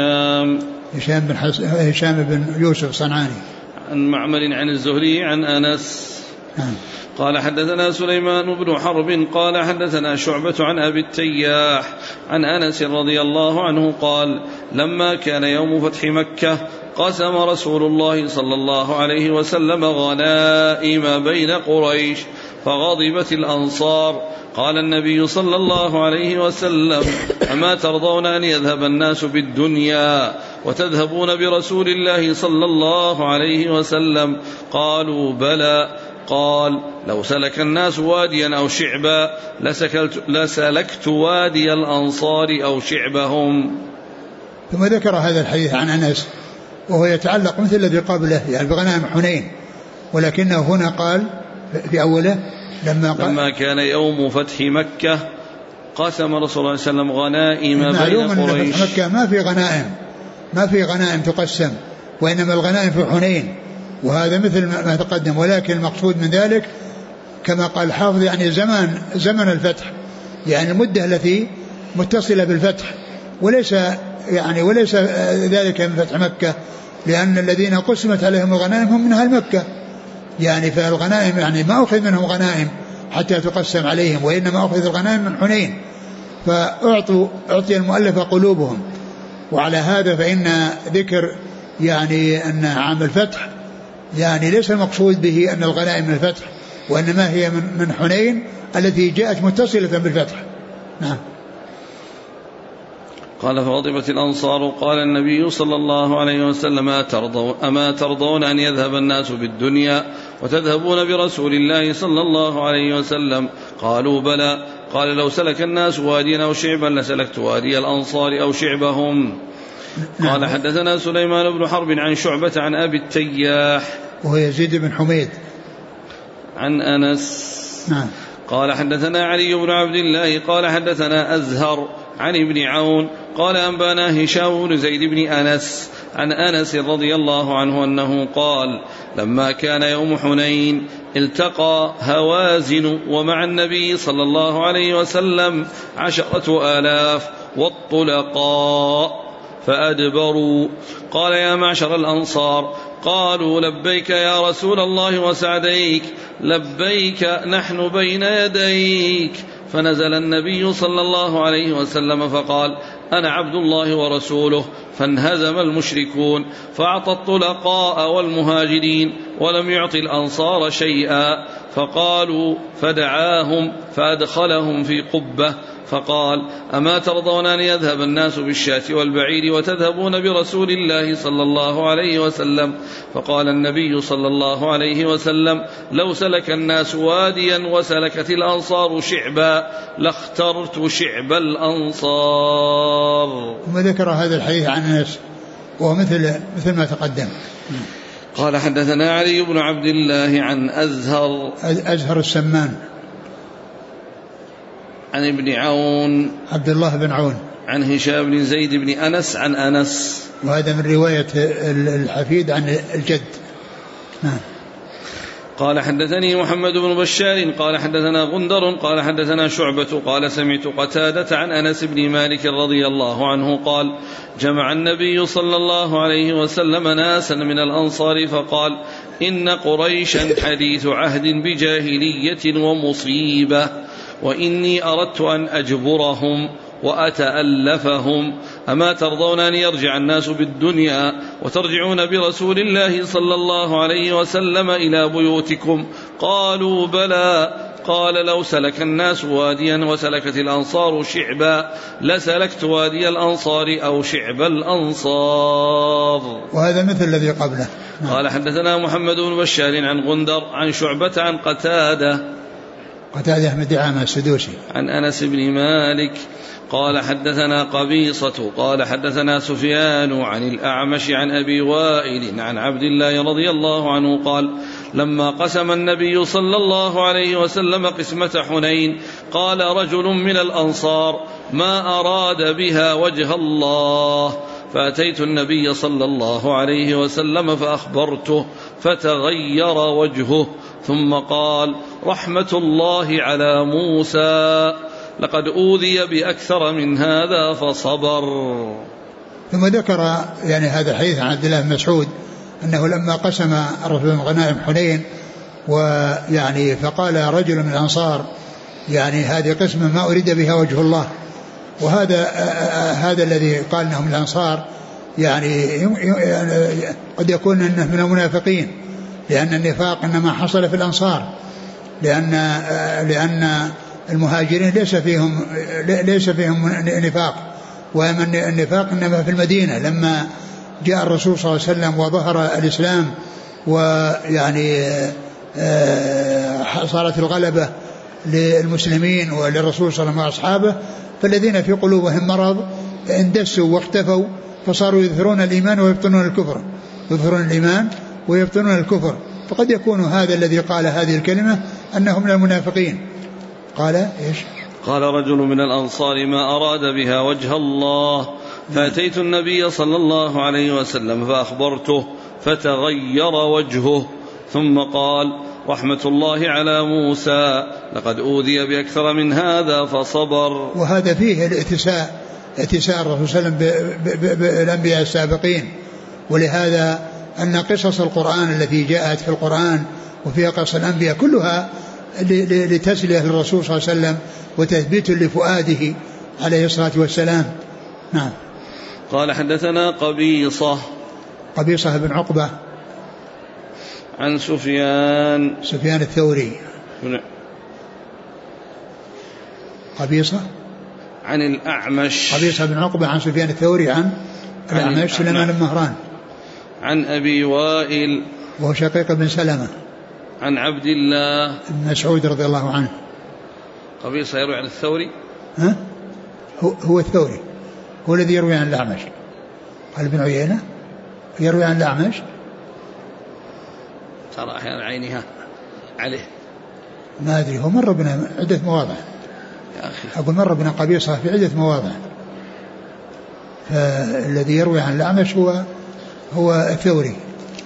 هشام بن يوسف صنعاني عن معمر عن الزهري عن أنس. نعم. قال حدثنا سليمان بن حرب قال حدثنا شعبة عن أبي التياح عن أنس رضي الله عنه قال لما كان يوم فتح مكة قسم رسول الله صلى الله عليه وسلم غنائم بين قريش فغضبت الأنصار. قال النبي صلى الله عليه وسلم أما ترضون أن يذهب الناس بالدنيا وتذهبون برسول الله صلى الله عليه وسلم؟ قالوا بلى. قال لو سلك الناس واديا أو شعبا لسلكت وادي الأنصار أو شعبهم. ثم ذكر هذا الحديث عن أنس وهو يتعلق مثل الذي قبله يعني بغنائم حنين، ولكنه هنا قال في أوله لما كان يوم فتح مكة قسم رسول الله صلى الله عليه وسلم غنائم بين قريش. فتح مكة ما في غنائم تقسم، وإنما الغنائم في حنين، وهذا مثل ما تقدم. ولكن المقصود من ذلك كما قال الحافظ يعني زمن الفتح، يعني المدة التي متصلة بالفتح، وليس ذلك من فتح مكة، لأن الذين قسمت عليهم الغنائم هم من أهل مكة، يعني فالغنائم يعني ما أخذ منهم غنائم حتى تقسم عليهم، وإنما أخذ الغنائم من حنين، فأعطي المؤلف قلوبهم. وعلى هذا فإن ذكر يعني أن عام الفتح يعني ليس المقصود به أن الغنائم من الفتح، وإنما هي من حنين التي جاءت متصلة بالفتح. نعم. قال فغضبت الأنصار. قال النبي صلى الله عليه وسلم أما ترضون أن يذهب الناس بالدنيا وتذهبون برسول الله صلى الله عليه وسلم؟ قالوا بلى. قال لو سلك الناس واديا أو شعبا لسلكت وادي الأنصار أو شعبهم. قال حدثنا سليمان بن حرب عن شعبة عن أبي التياح وهو يزيد بن حميد عن أنس. نعم. قال حدثنا علي بن عبد الله قال حدثنا أزهر عن ابن عون قال أنبانا هشام بن زيد بن أنس عن أنس رضي الله عنه أنه قال لما كان يوم حنين التقى هوازن ومع النبي صلى الله عليه وسلم 10,000 والطلقاء فأدبروا. قال يا معشر الأنصار قالوا لبيك يا رسول الله وسعديك لبيك نحن بين يديك. فنزل النبي صلى الله عليه وسلم فقال أنا عبد الله ورسوله. فانهزم المشركون فأعطى الطلقاء والمهاجرين ولم يعط الأنصار شيئا. فقالوا فدعاهم فأدخلهم في قبة فقال أما ترضون أن يذهب الناس بالشاة والبعير وتذهبون برسول الله صلى الله عليه وسلم؟ فقال النبي صلى الله عليه وسلم لو سلك الناس واديا وسلكت الأنصار شعبا لاخترت شعب الأنصار. ثم ذكر هذا الحديث عن أنس ومثل ما تقدم. قال حدثنا علي بن عبد الله عن أزهر السمان عن ابن عون عبد الله بن عون عن هشام بن زيد بن أنس عن أنس، وهذا من رواية الحفيد عن الجد. قال حدثني محمد بن بشار قال حدثنا غندر قال حدثنا شعبة قال سمعت قتادة عن أنس بن مالك رضي الله عنه قال جمع النبي صلى الله عليه وسلم ناسا من الأنصار فقال إن قريشا حديث عهد بجاهلية ومصيبة وإني أردت أن أجبرهم وأتألفهم، أما ترضون أن يرجع الناس بالدنيا وترجعون برسول الله صلى الله عليه وسلم إلى بيوتكم؟ قالوا بلى. قال لو سلك الناس واديا وسلكت الأنصار شعبا لسلكت وادي الأنصار أو شعب الأنصار. وهذا مثل الذي قبله. قال حدثنا محمد بن بشار عن غندر عن شعبة عن قتادة بن دعامة السدوسي عن أنس بن مالك قال حدثنا قبيصة قال حدثنا سفيان عن الأعمش عن أبي وائل عن عبد الله رضي الله عنه قال لما قسم النبي صلى الله عليه وسلم قسمة حنين قال رجل من الأنصار ما أراد بها وجه الله، فأتيت النبي صلى الله عليه وسلم فأخبرته فتغير وجهه ثم قال رحمة الله على موسى لقد أوذي بأكثر من هذا فصبر. ثم ذكر يعني هذا الحديث عن عبد الله بن مسعود أنه لما قسم الرسول غنائم حنين ويعني فقال رجل من الأنصار يعني هذه قسمة ما أريد بها وجه الله، وهذا الذي قال أنهم الأنصار يعني قد يكون أنه من المنافقين، لأن النفاق إنما حصل في الأنصار، لأن المهاجرين ليس فيهم نفاق، وأما النفاق إنما في المدينة لما جاء الرسول صلى الله عليه وسلم وظهر الإسلام ويعني صارت الغلبة للمسلمين وللرسول صلى الله عليه وسلم وأصحابه، فالذين في قلوبهم مرض اندسوا واختفوا فصاروا يظهرون الإيمان ويبطنون الكفر، فقد يكون هذا الذي قال هذه الكلمة أنهم من المنافقين. قال إيش؟ قال رجل من الأنصار ما أراد بها وجه الله، فأتيت النبي صلى الله عليه وسلم فأخبرته فتغير وجهه ثم قال رحمة الله على موسى لقد أوذي بأكثر من هذا فصبر. وهذا فيه اتساء الرسول صلى الله عليه وسلم بالأنبياء السابقين، ولهذا أن قصص القرآن التي جاءت في القرآن وفيها قصص الأنبياء كلها لتسلية للرسول صلى الله عليه وسلم وتثبيت لفؤاده عليه الصلاة والسلام. نعم. قال حدثنا قبيصة بن عقبة عن سفيان الثوري قبيصة عن الأعمش قبيصة بن عقبة عن سفيان الثوري عن الأعمش سليمان بن مهران عن أبي وائل وهو شقيق بن سلمة عن عبد الله بن مسعود رضي الله عنه. قبيصة يروي عن الثوري؟ هو الثوري هو الذي يروي عن الأعمش. قال ابن عيينة يروي عن الأعمش، ترى أحيانا عينها عليه ما أدري، هو مر بنا عدة مواضع يا أخي. أقول مر بنا قبيصة في عدة مواضع. فالذي يروي عن الأعمش هو الثوري.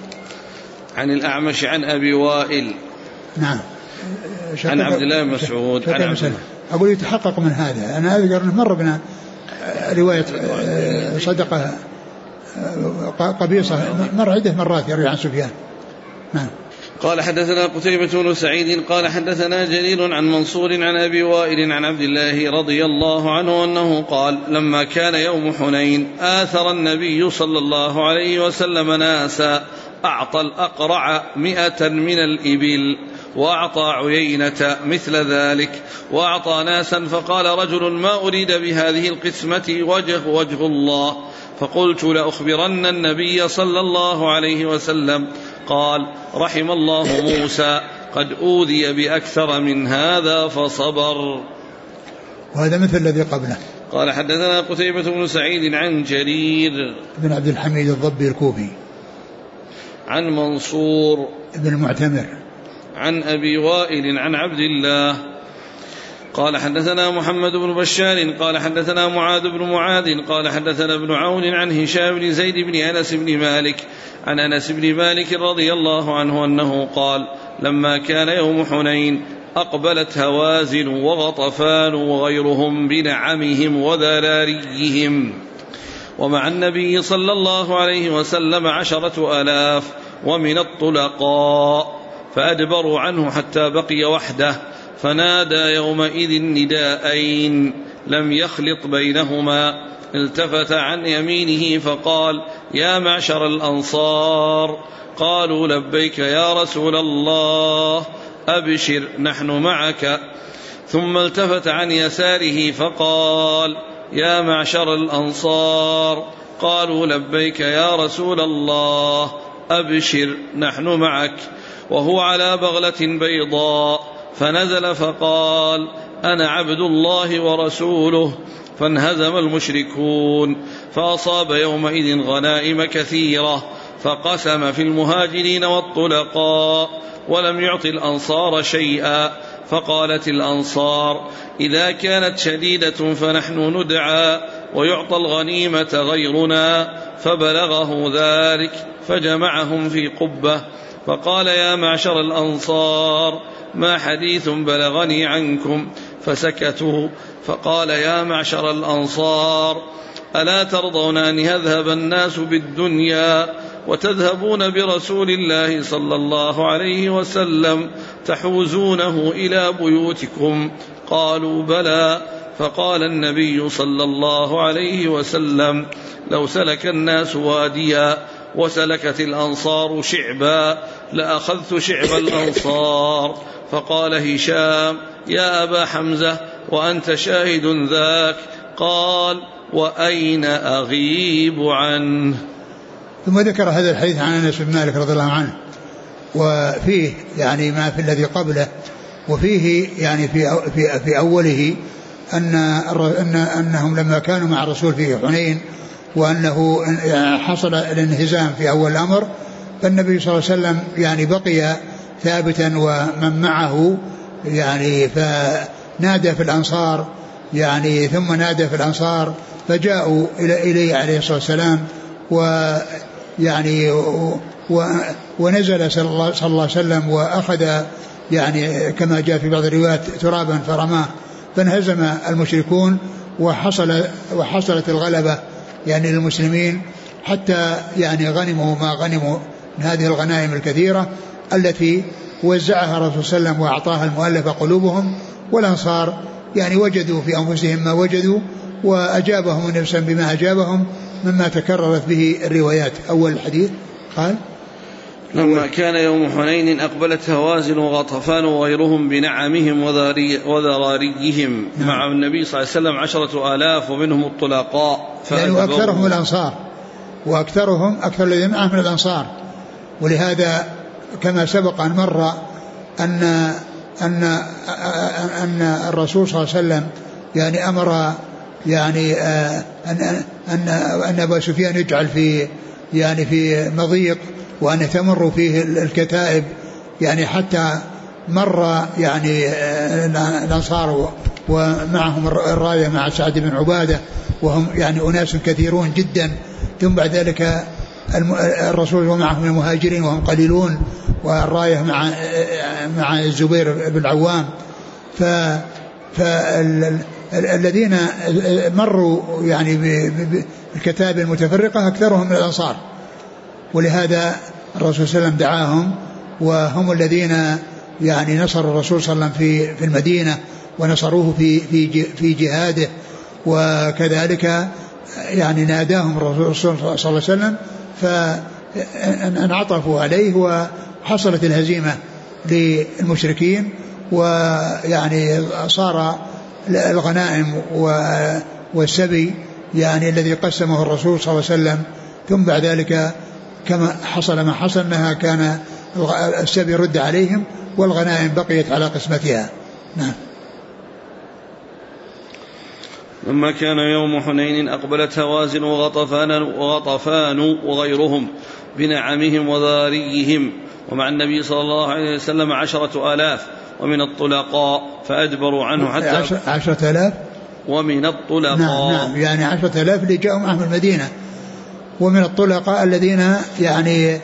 عن الأعمش عن أبي وائل. نعم. عن عبد الله بن مسعود. أقول يتحقق من هذا. أنا أذكر أنه مر بنا رواية صدقة قبيصة مر عدة مرات يروي عن سفيان. نعم. قال حدثنا قتيبة بن سعيد قال حدثنا جرير عن منصور عن أبي وائل عن عبد الله رضي الله عنه أنه قال لما كان يوم حنين آثر النبي صلى الله عليه وسلم ناسا، أعطى الأقرع 100 من الإبل، وأعطى عيينة مثل ذلك، وأعطى ناسا، فقال رجل ما أريد بهذه القسمة وجه الله، فقلت لأخبرن النبي صلى الله عليه وسلم. قال رحم الله موسى قد أوذي بأكثر من هذا فصبر. وهذا مثل الذي قبله. قال حدثنا قتيبة بن سعيد عن جرير بن عبد الحميد الضبي الكوفي عن منصور بن المعتمر عن أبي وائل عن عبد الله قال حدثنا محمد بن بشار قال حدثنا معاذ بن معاذ قال حدثنا ابن عون عن هشام بن زيد بن أنس بن مالك عن أنس بن مالك رضي الله عنه أنه قال لما كان يوم حنين أقبلت هوازن وغطفان وغيرهم بنعمهم وذراريهم، ومع النبي صلى الله عليه وسلم 10,000 ومن الطلقاء، فأدبروا عنه حتى بقي وحده، فنادى يومئذ نداءين لم يخلط بينهما، التفت عن يمينه فقال يا معشر الأنصار، قالوا لبيك يا رسول الله، أبشر نحن معك، ثم التفت عن يساره فقال يا معشر الأنصار، قالوا لبيك يا رسول الله، أبشر نحن معك، وهو على بغلة بيضاء، فنزل فقال أنا عبد الله ورسوله، فانهزم المشركون، فأصاب يومئذ غنائم كثيرة، فقسم في المهاجرين والطلقاء، ولم يعط الأنصار شيئا، فقالت الأنصار إذا كانت شديدة فنحن ندعى ويعطى الغنيمة غيرنا، فبلغه ذلك فجمعهم في قبة، فقال يا معشر الأنصار ما حديث بلغني عنكم، فسكتوا، فقال يا معشر الأنصار ألا ترضون أن يذهب الناس بالدنيا وتذهبون برسول الله صلى الله عليه وسلم تحوزونه إلى بيوتكم؟ قالوا بلى، فقال النبي صلى الله عليه وسلم لو سلك الناس واديا وسلكت الأنصار شعبا لأخذت شعب الأنصار. فقال هشام يا أبا حمزة وأنت شاهد ذاك؟ قال وأين أغيب عنه؟ ثم ذكر هذا الحديث عن أنس بن مالك رضي الله عنه، وفيه يعني ما في الذي قبله، وفيه يعني في أوله أنهم لما كانوا مع الرسول في حنين وأنه حصل الانهزام في أول الأمر، فالنبي صلى الله عليه وسلم يعني بقي ثابتا ومن معه، يعني فنادى في الأنصار، يعني ثم نادى في الأنصار فجاءوا إليه عليه الصلاة والسلام، ويعني ونزل صلى الله عليه وسلم وأخذ يعني كما جاء في بعض الروايات ترابا فرماه، فانهزم المشركون وحصلت الغلبة يعني للمسلمين، حتى يعني غنموا ما غنموا من هذه الغنائم الكثيرة التي وزعها الرسول صلى الله عليه وسلم وأعطاها المؤلف قلوبهم، والأنصار يعني وجدوا في أنفسهم ما وجدوا، وأجابهم النبي صلى الله عليه وسلم بما أجابهم مما تكررت به الروايات. أول الحديث قال لما كان يوم حنين أقبلت هوازن وغطفان وغيرهم بنعمهم وذراريهم مع النبي صلى الله عليه وسلم 10,000 ومنهم الطلقاء، يعني أكثرهم الأنصار، وأكثرهم أكثر الذين معهم من الأنصار. ولهذا كما سبق أن مر أن الرسول صلى الله عليه وسلم يعني أمر يعني أن أبا سفيان يجعل في مضيق، وأن تمر فيه الكتائب يعني حتى مر يعني الأنصار ومعهم الراية مع سعد بن عبادة وهم يعني أناس كثيرون جدا، ثم بعد ذلك الرسول ومعهم المهاجرين وهم قليلون، والراية مع الزبير بن العوام. فالذين مروا يعني بالكتاب المتفرقة أكثرهم من الأنصار، ولهذا الرسول صلى الله عليه وسلم دعاهم، وهم الذين يعني نصروا الرسول صلى الله عليه وسلم في المدينة ونصروه في جهاده، وكذلك يعني ناداهم الرسول صلى الله عليه وسلم فانعطفوا عليه، وحصلت الهزيمة للمشركين، ويعني صار الغنائم والسبي يعني الذي قسمه الرسول صلى الله عليه وسلم. ثم بعد ذلك كما حصل ما حصل أنها كان السبي رد عليهم والغنائم بقيت على قسمتها. نعم. لما كان يوم حنين أقبلت هوازن وغطفان وغيرهم بنعمهم وذاريهم، ومع النبي صلى الله عليه وسلم 10,000 ومن الطلقاء فأدبروا عنه حتى 10,000 ومن الطلقاء. نعم يعني 10,000 اللي جاءوا معهم المدينة، ومن الطلقاء الذين يعني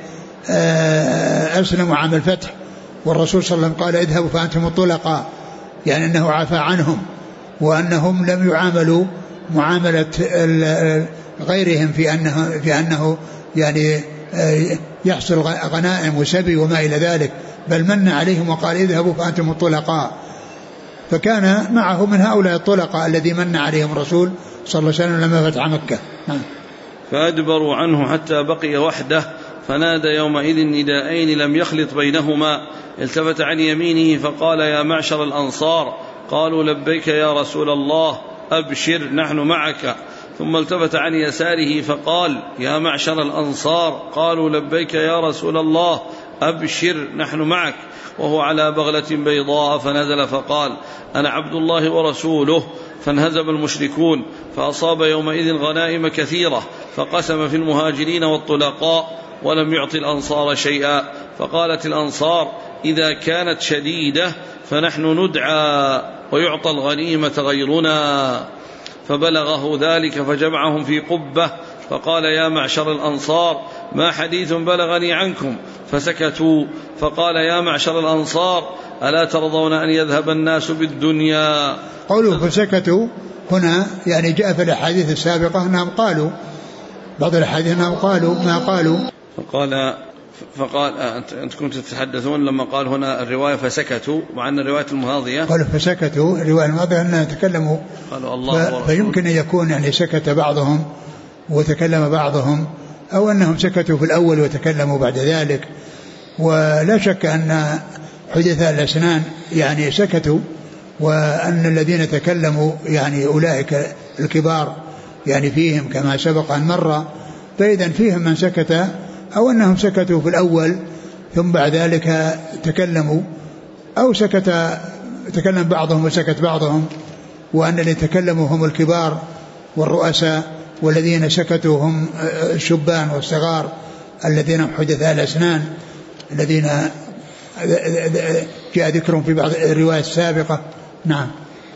أسلموا عام الفتح، والرسول صلى الله عليه وسلم قال اذهبوا فأنتم الطلقاء، يعني أنه عفى عنهم، وأنهم لم يعاملوا معاملة غيرهم في أنه يعني يحصل غنائم وسبي وما إلى ذلك، بل من عليهم وقال اذهبوا فأنتم الطلقاء. فكان معه من هؤلاء الطلقاء الذي من عليهم الرسول صلى الله عليه وسلم لما فتح مكة. فأدبروا عنه حتى بقي وحده، فنادى يومئذ نداءين لم يخلط بينهما، التفت عن يمينه فقال يا معشر الأنصار، قالوا لبيك يا رسول الله أبشر نحن معك، ثم التفت عن يساره فقال يا معشر الأنصار، قالوا لبيك يا رسول الله أبشر نحن معك، وهو على بغلة بيضاء، فنزل فقال أنا عبد الله ورسوله، فانهزم المشركون، فأصاب يومئذ غنائم كثيرة، فقسم في المهاجرين والطلقاء ولم يعط الأنصار شيئا، فقالت الأنصار إذا كانت شديدة فنحن ندعى ويعطى الغنيمة غيرنا، فبلغه ذلك فجمعهم في قبة، فقال يا معشر الأنصار ما حديث بلغني عنكم، فسكتوا، فقال يا معشر الأنصار ألا ترضون أن يذهب الناس بالدنيا. قولوا فسكتوا هنا يعني جاء في الأحاديث السابقة أنهم قالوا بعض الأحاديث أنهم قالوا ما قالوا. فقال أنت كنت تتحدثون لما قال هنا الرواية فسكتوا، مع أن الرواية الماضية قالوا فسكتوا، الرواية الماضية أنهم تكلموا قالوا الله فيمكن أن يكون يعني سكت بعضهم وتكلم بعضهم، أو أنهم سكتوا في الأول وتكلموا بعد ذلك. ولا شك أن حدثاء الأسنان يعني سكتوا، وأن الذين تكلموا يعني أولئك الكبار يعني فيهم كما سبق أن مر، فإذا فيهم من سكت، أو أنهم سكتوا في الأول ثم بعد ذلك تكلموا، أو تكلم بعضهم وسكت بعضهم، وأن اللي تكلموا هم الكبار والرؤساء، والذين سكتوا هم الشبان والصغار الذين هم حدثاء الأسنان الذين جاء ذكرهم في بعض الروايات السابقة. نعم.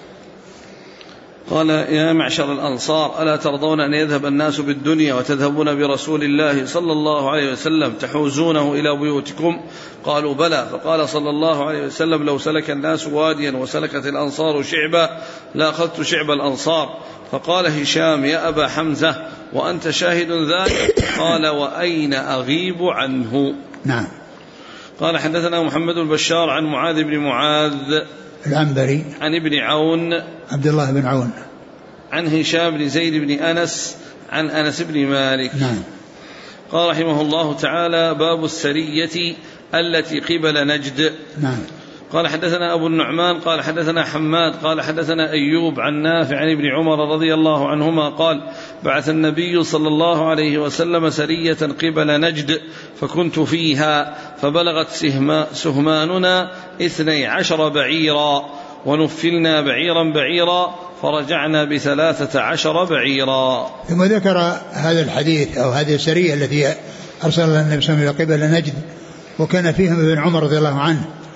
قال يا معشر الأنصار ألا ترضون أن يذهب الناس بالدنيا وتذهبون برسول الله صلى الله عليه وسلم تحوزونه إلى بيوتكم؟ قالوا بلى. فقال صلى الله عليه وسلم لو سلك الناس واديا وسلكت الأنصار شعبا لأخذت شعب الأنصار. فقال هشام يا أبا حمزة وأنت شاهد ذلك؟ قال وأين أغيب عنه؟ نعم. قال حدثنا محمد البشار عن معاذ بن معاذ العنبري عن ابن عون عبد الله بن عون عن هشام بن زيد بن أنس عن أنس بن مالك. نعم. قال رحمه الله تعالى باب السرية التي قبل نجد. نعم. قال حدثنا أبو النعمان قال حدثنا حماد قال حدثنا أيوب عن نافع عن ابن عمر رضي الله عنهما قال بعث النبي صلى الله عليه وسلم سرية قبل نجد فكنت فيها فبلغت سهماننا 12 بعيرا ونفلنا بعيرا بعيرا فرجعنا ب13 بعيرا. ثم ذكر هذا الحديث أو هذه السرية التي أرسل النبي صلى الله عليه وسلم قبل نجد، وكان فيهم ابن عمر رضي الله عنه،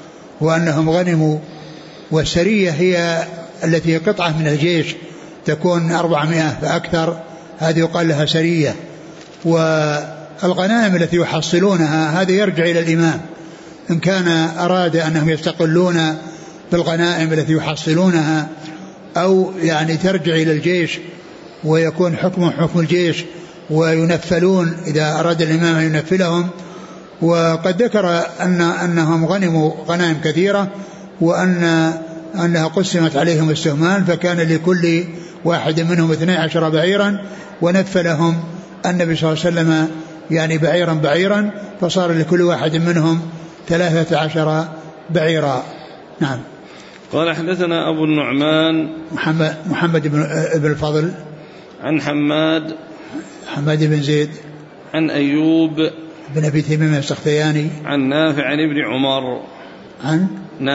وأنهم غنموا. والسرية هي التي قطعة من الجيش تكون 400 فأكثر، هذه يقال لها سرية. والغنائم التي يحصلونها هذا يرجع إلى الإمام، إن كان أراد أنهم يستقلون بالغنائم التي يحصلونها، أو يعني ترجع إلى الجيش ويكون حكم الجيش وينفلون إذا أراد الإمام أن ينفلهم. وقد ذكر أنهم غنموا غنائم كثيرة، وأنها قسمت عليهم السهمان، فكان لكل واحد منهم 12 بعيرا، ونفلهم النبي صلى الله عليه وسلم يعني بعيرا، فصار لكل واحد منهم 13 بعيرا. نعم. قال حدثنا أبو النعمان محمد بن الفضل عن حماد بن زيد عن أيوب بن أبي تميم السختياني عن نافع عن ابن عمر عن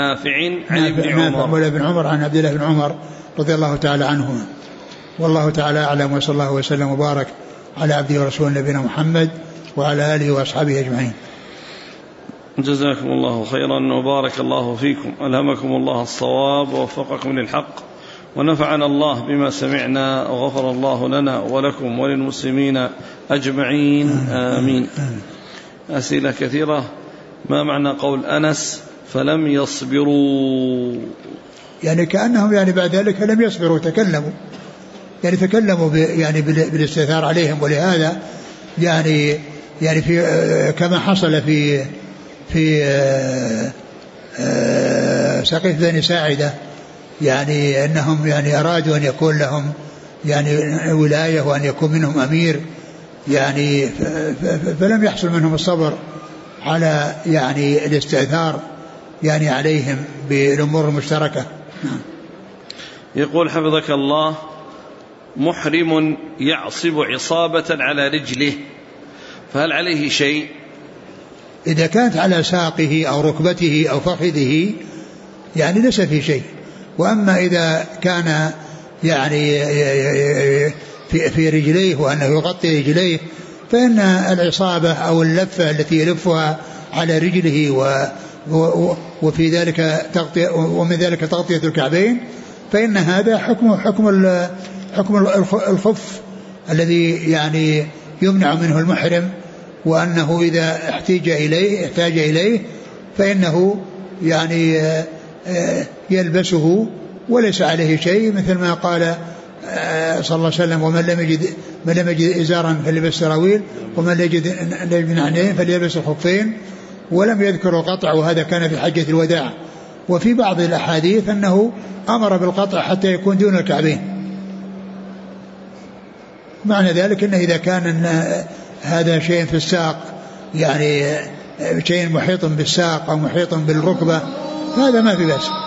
مولى بن عمر عن عبد الله بن عمر رضي الله تعالى عنهما. والله تعالى أعلم، وصلى الله وسلم وبارك على عبده ورسوله نبينا محمد وعلى آله وأصحابه أجمعين. جزاكم الله خيرا وبارك الله فيكم، ألهمكم الله الصواب ووفقكم للحق، ونفعنا الله بما سمعنا، وغفر الله لنا ولكم وللمسلمين أجمعين آمين. أسئلة كثيرة. ما معنى قول أنس فلم يصبروا؟ يعني كأنهم يعني بعد ذلك لم يصبروا، تكلموا يعني بالاستئثار عليهم. ولهذا يعني في كما حصل في سقيف بني ساعدة، يعني أنهم يعني أرادوا أن يكون لهم يعني ولاية وأن يكون منهم أمير، يعني فلم يحصل منهم الصبر على يعني الاستئثار يعني عليهم بالأمور المشتركة. يقول حفظك الله: محرم يعصب عصابة على رجله، فهل عليه شيء؟ إذا كانت على ساقه أو ركبته أو فخذه يعني ليس في شيء. وأما إذا كان يعني في رجليه وأنه يغطي رجليه، فإن العصابة أو اللفة التي يلفها على رجله وفي ذلك تغطية، ومن ذلك تغطية الكعبين، فإن هذا حكم الخف الذي يعني يمنع منه المحرم، وأنه إذا احتاج إليه فإنه يعني يلبسه وليس عليه شيء، مثل ما قال صلى الله عليه وسلم: ومن لم يجد إزارا فليلبس سراويل، ومن لم يجد نعلين فليلبس الخفين. ولم يذكر القطع، وهذا كان في حجة الوداع. وفي بعض الأحاديث أنه أمر بالقطع حتى يكون دون الكعبين. معنى ذلك أنه إذا كان هذا شيء في الساق، يعني شيء محيط بالساق أو محيط بالركبة، هذا ما في بأس.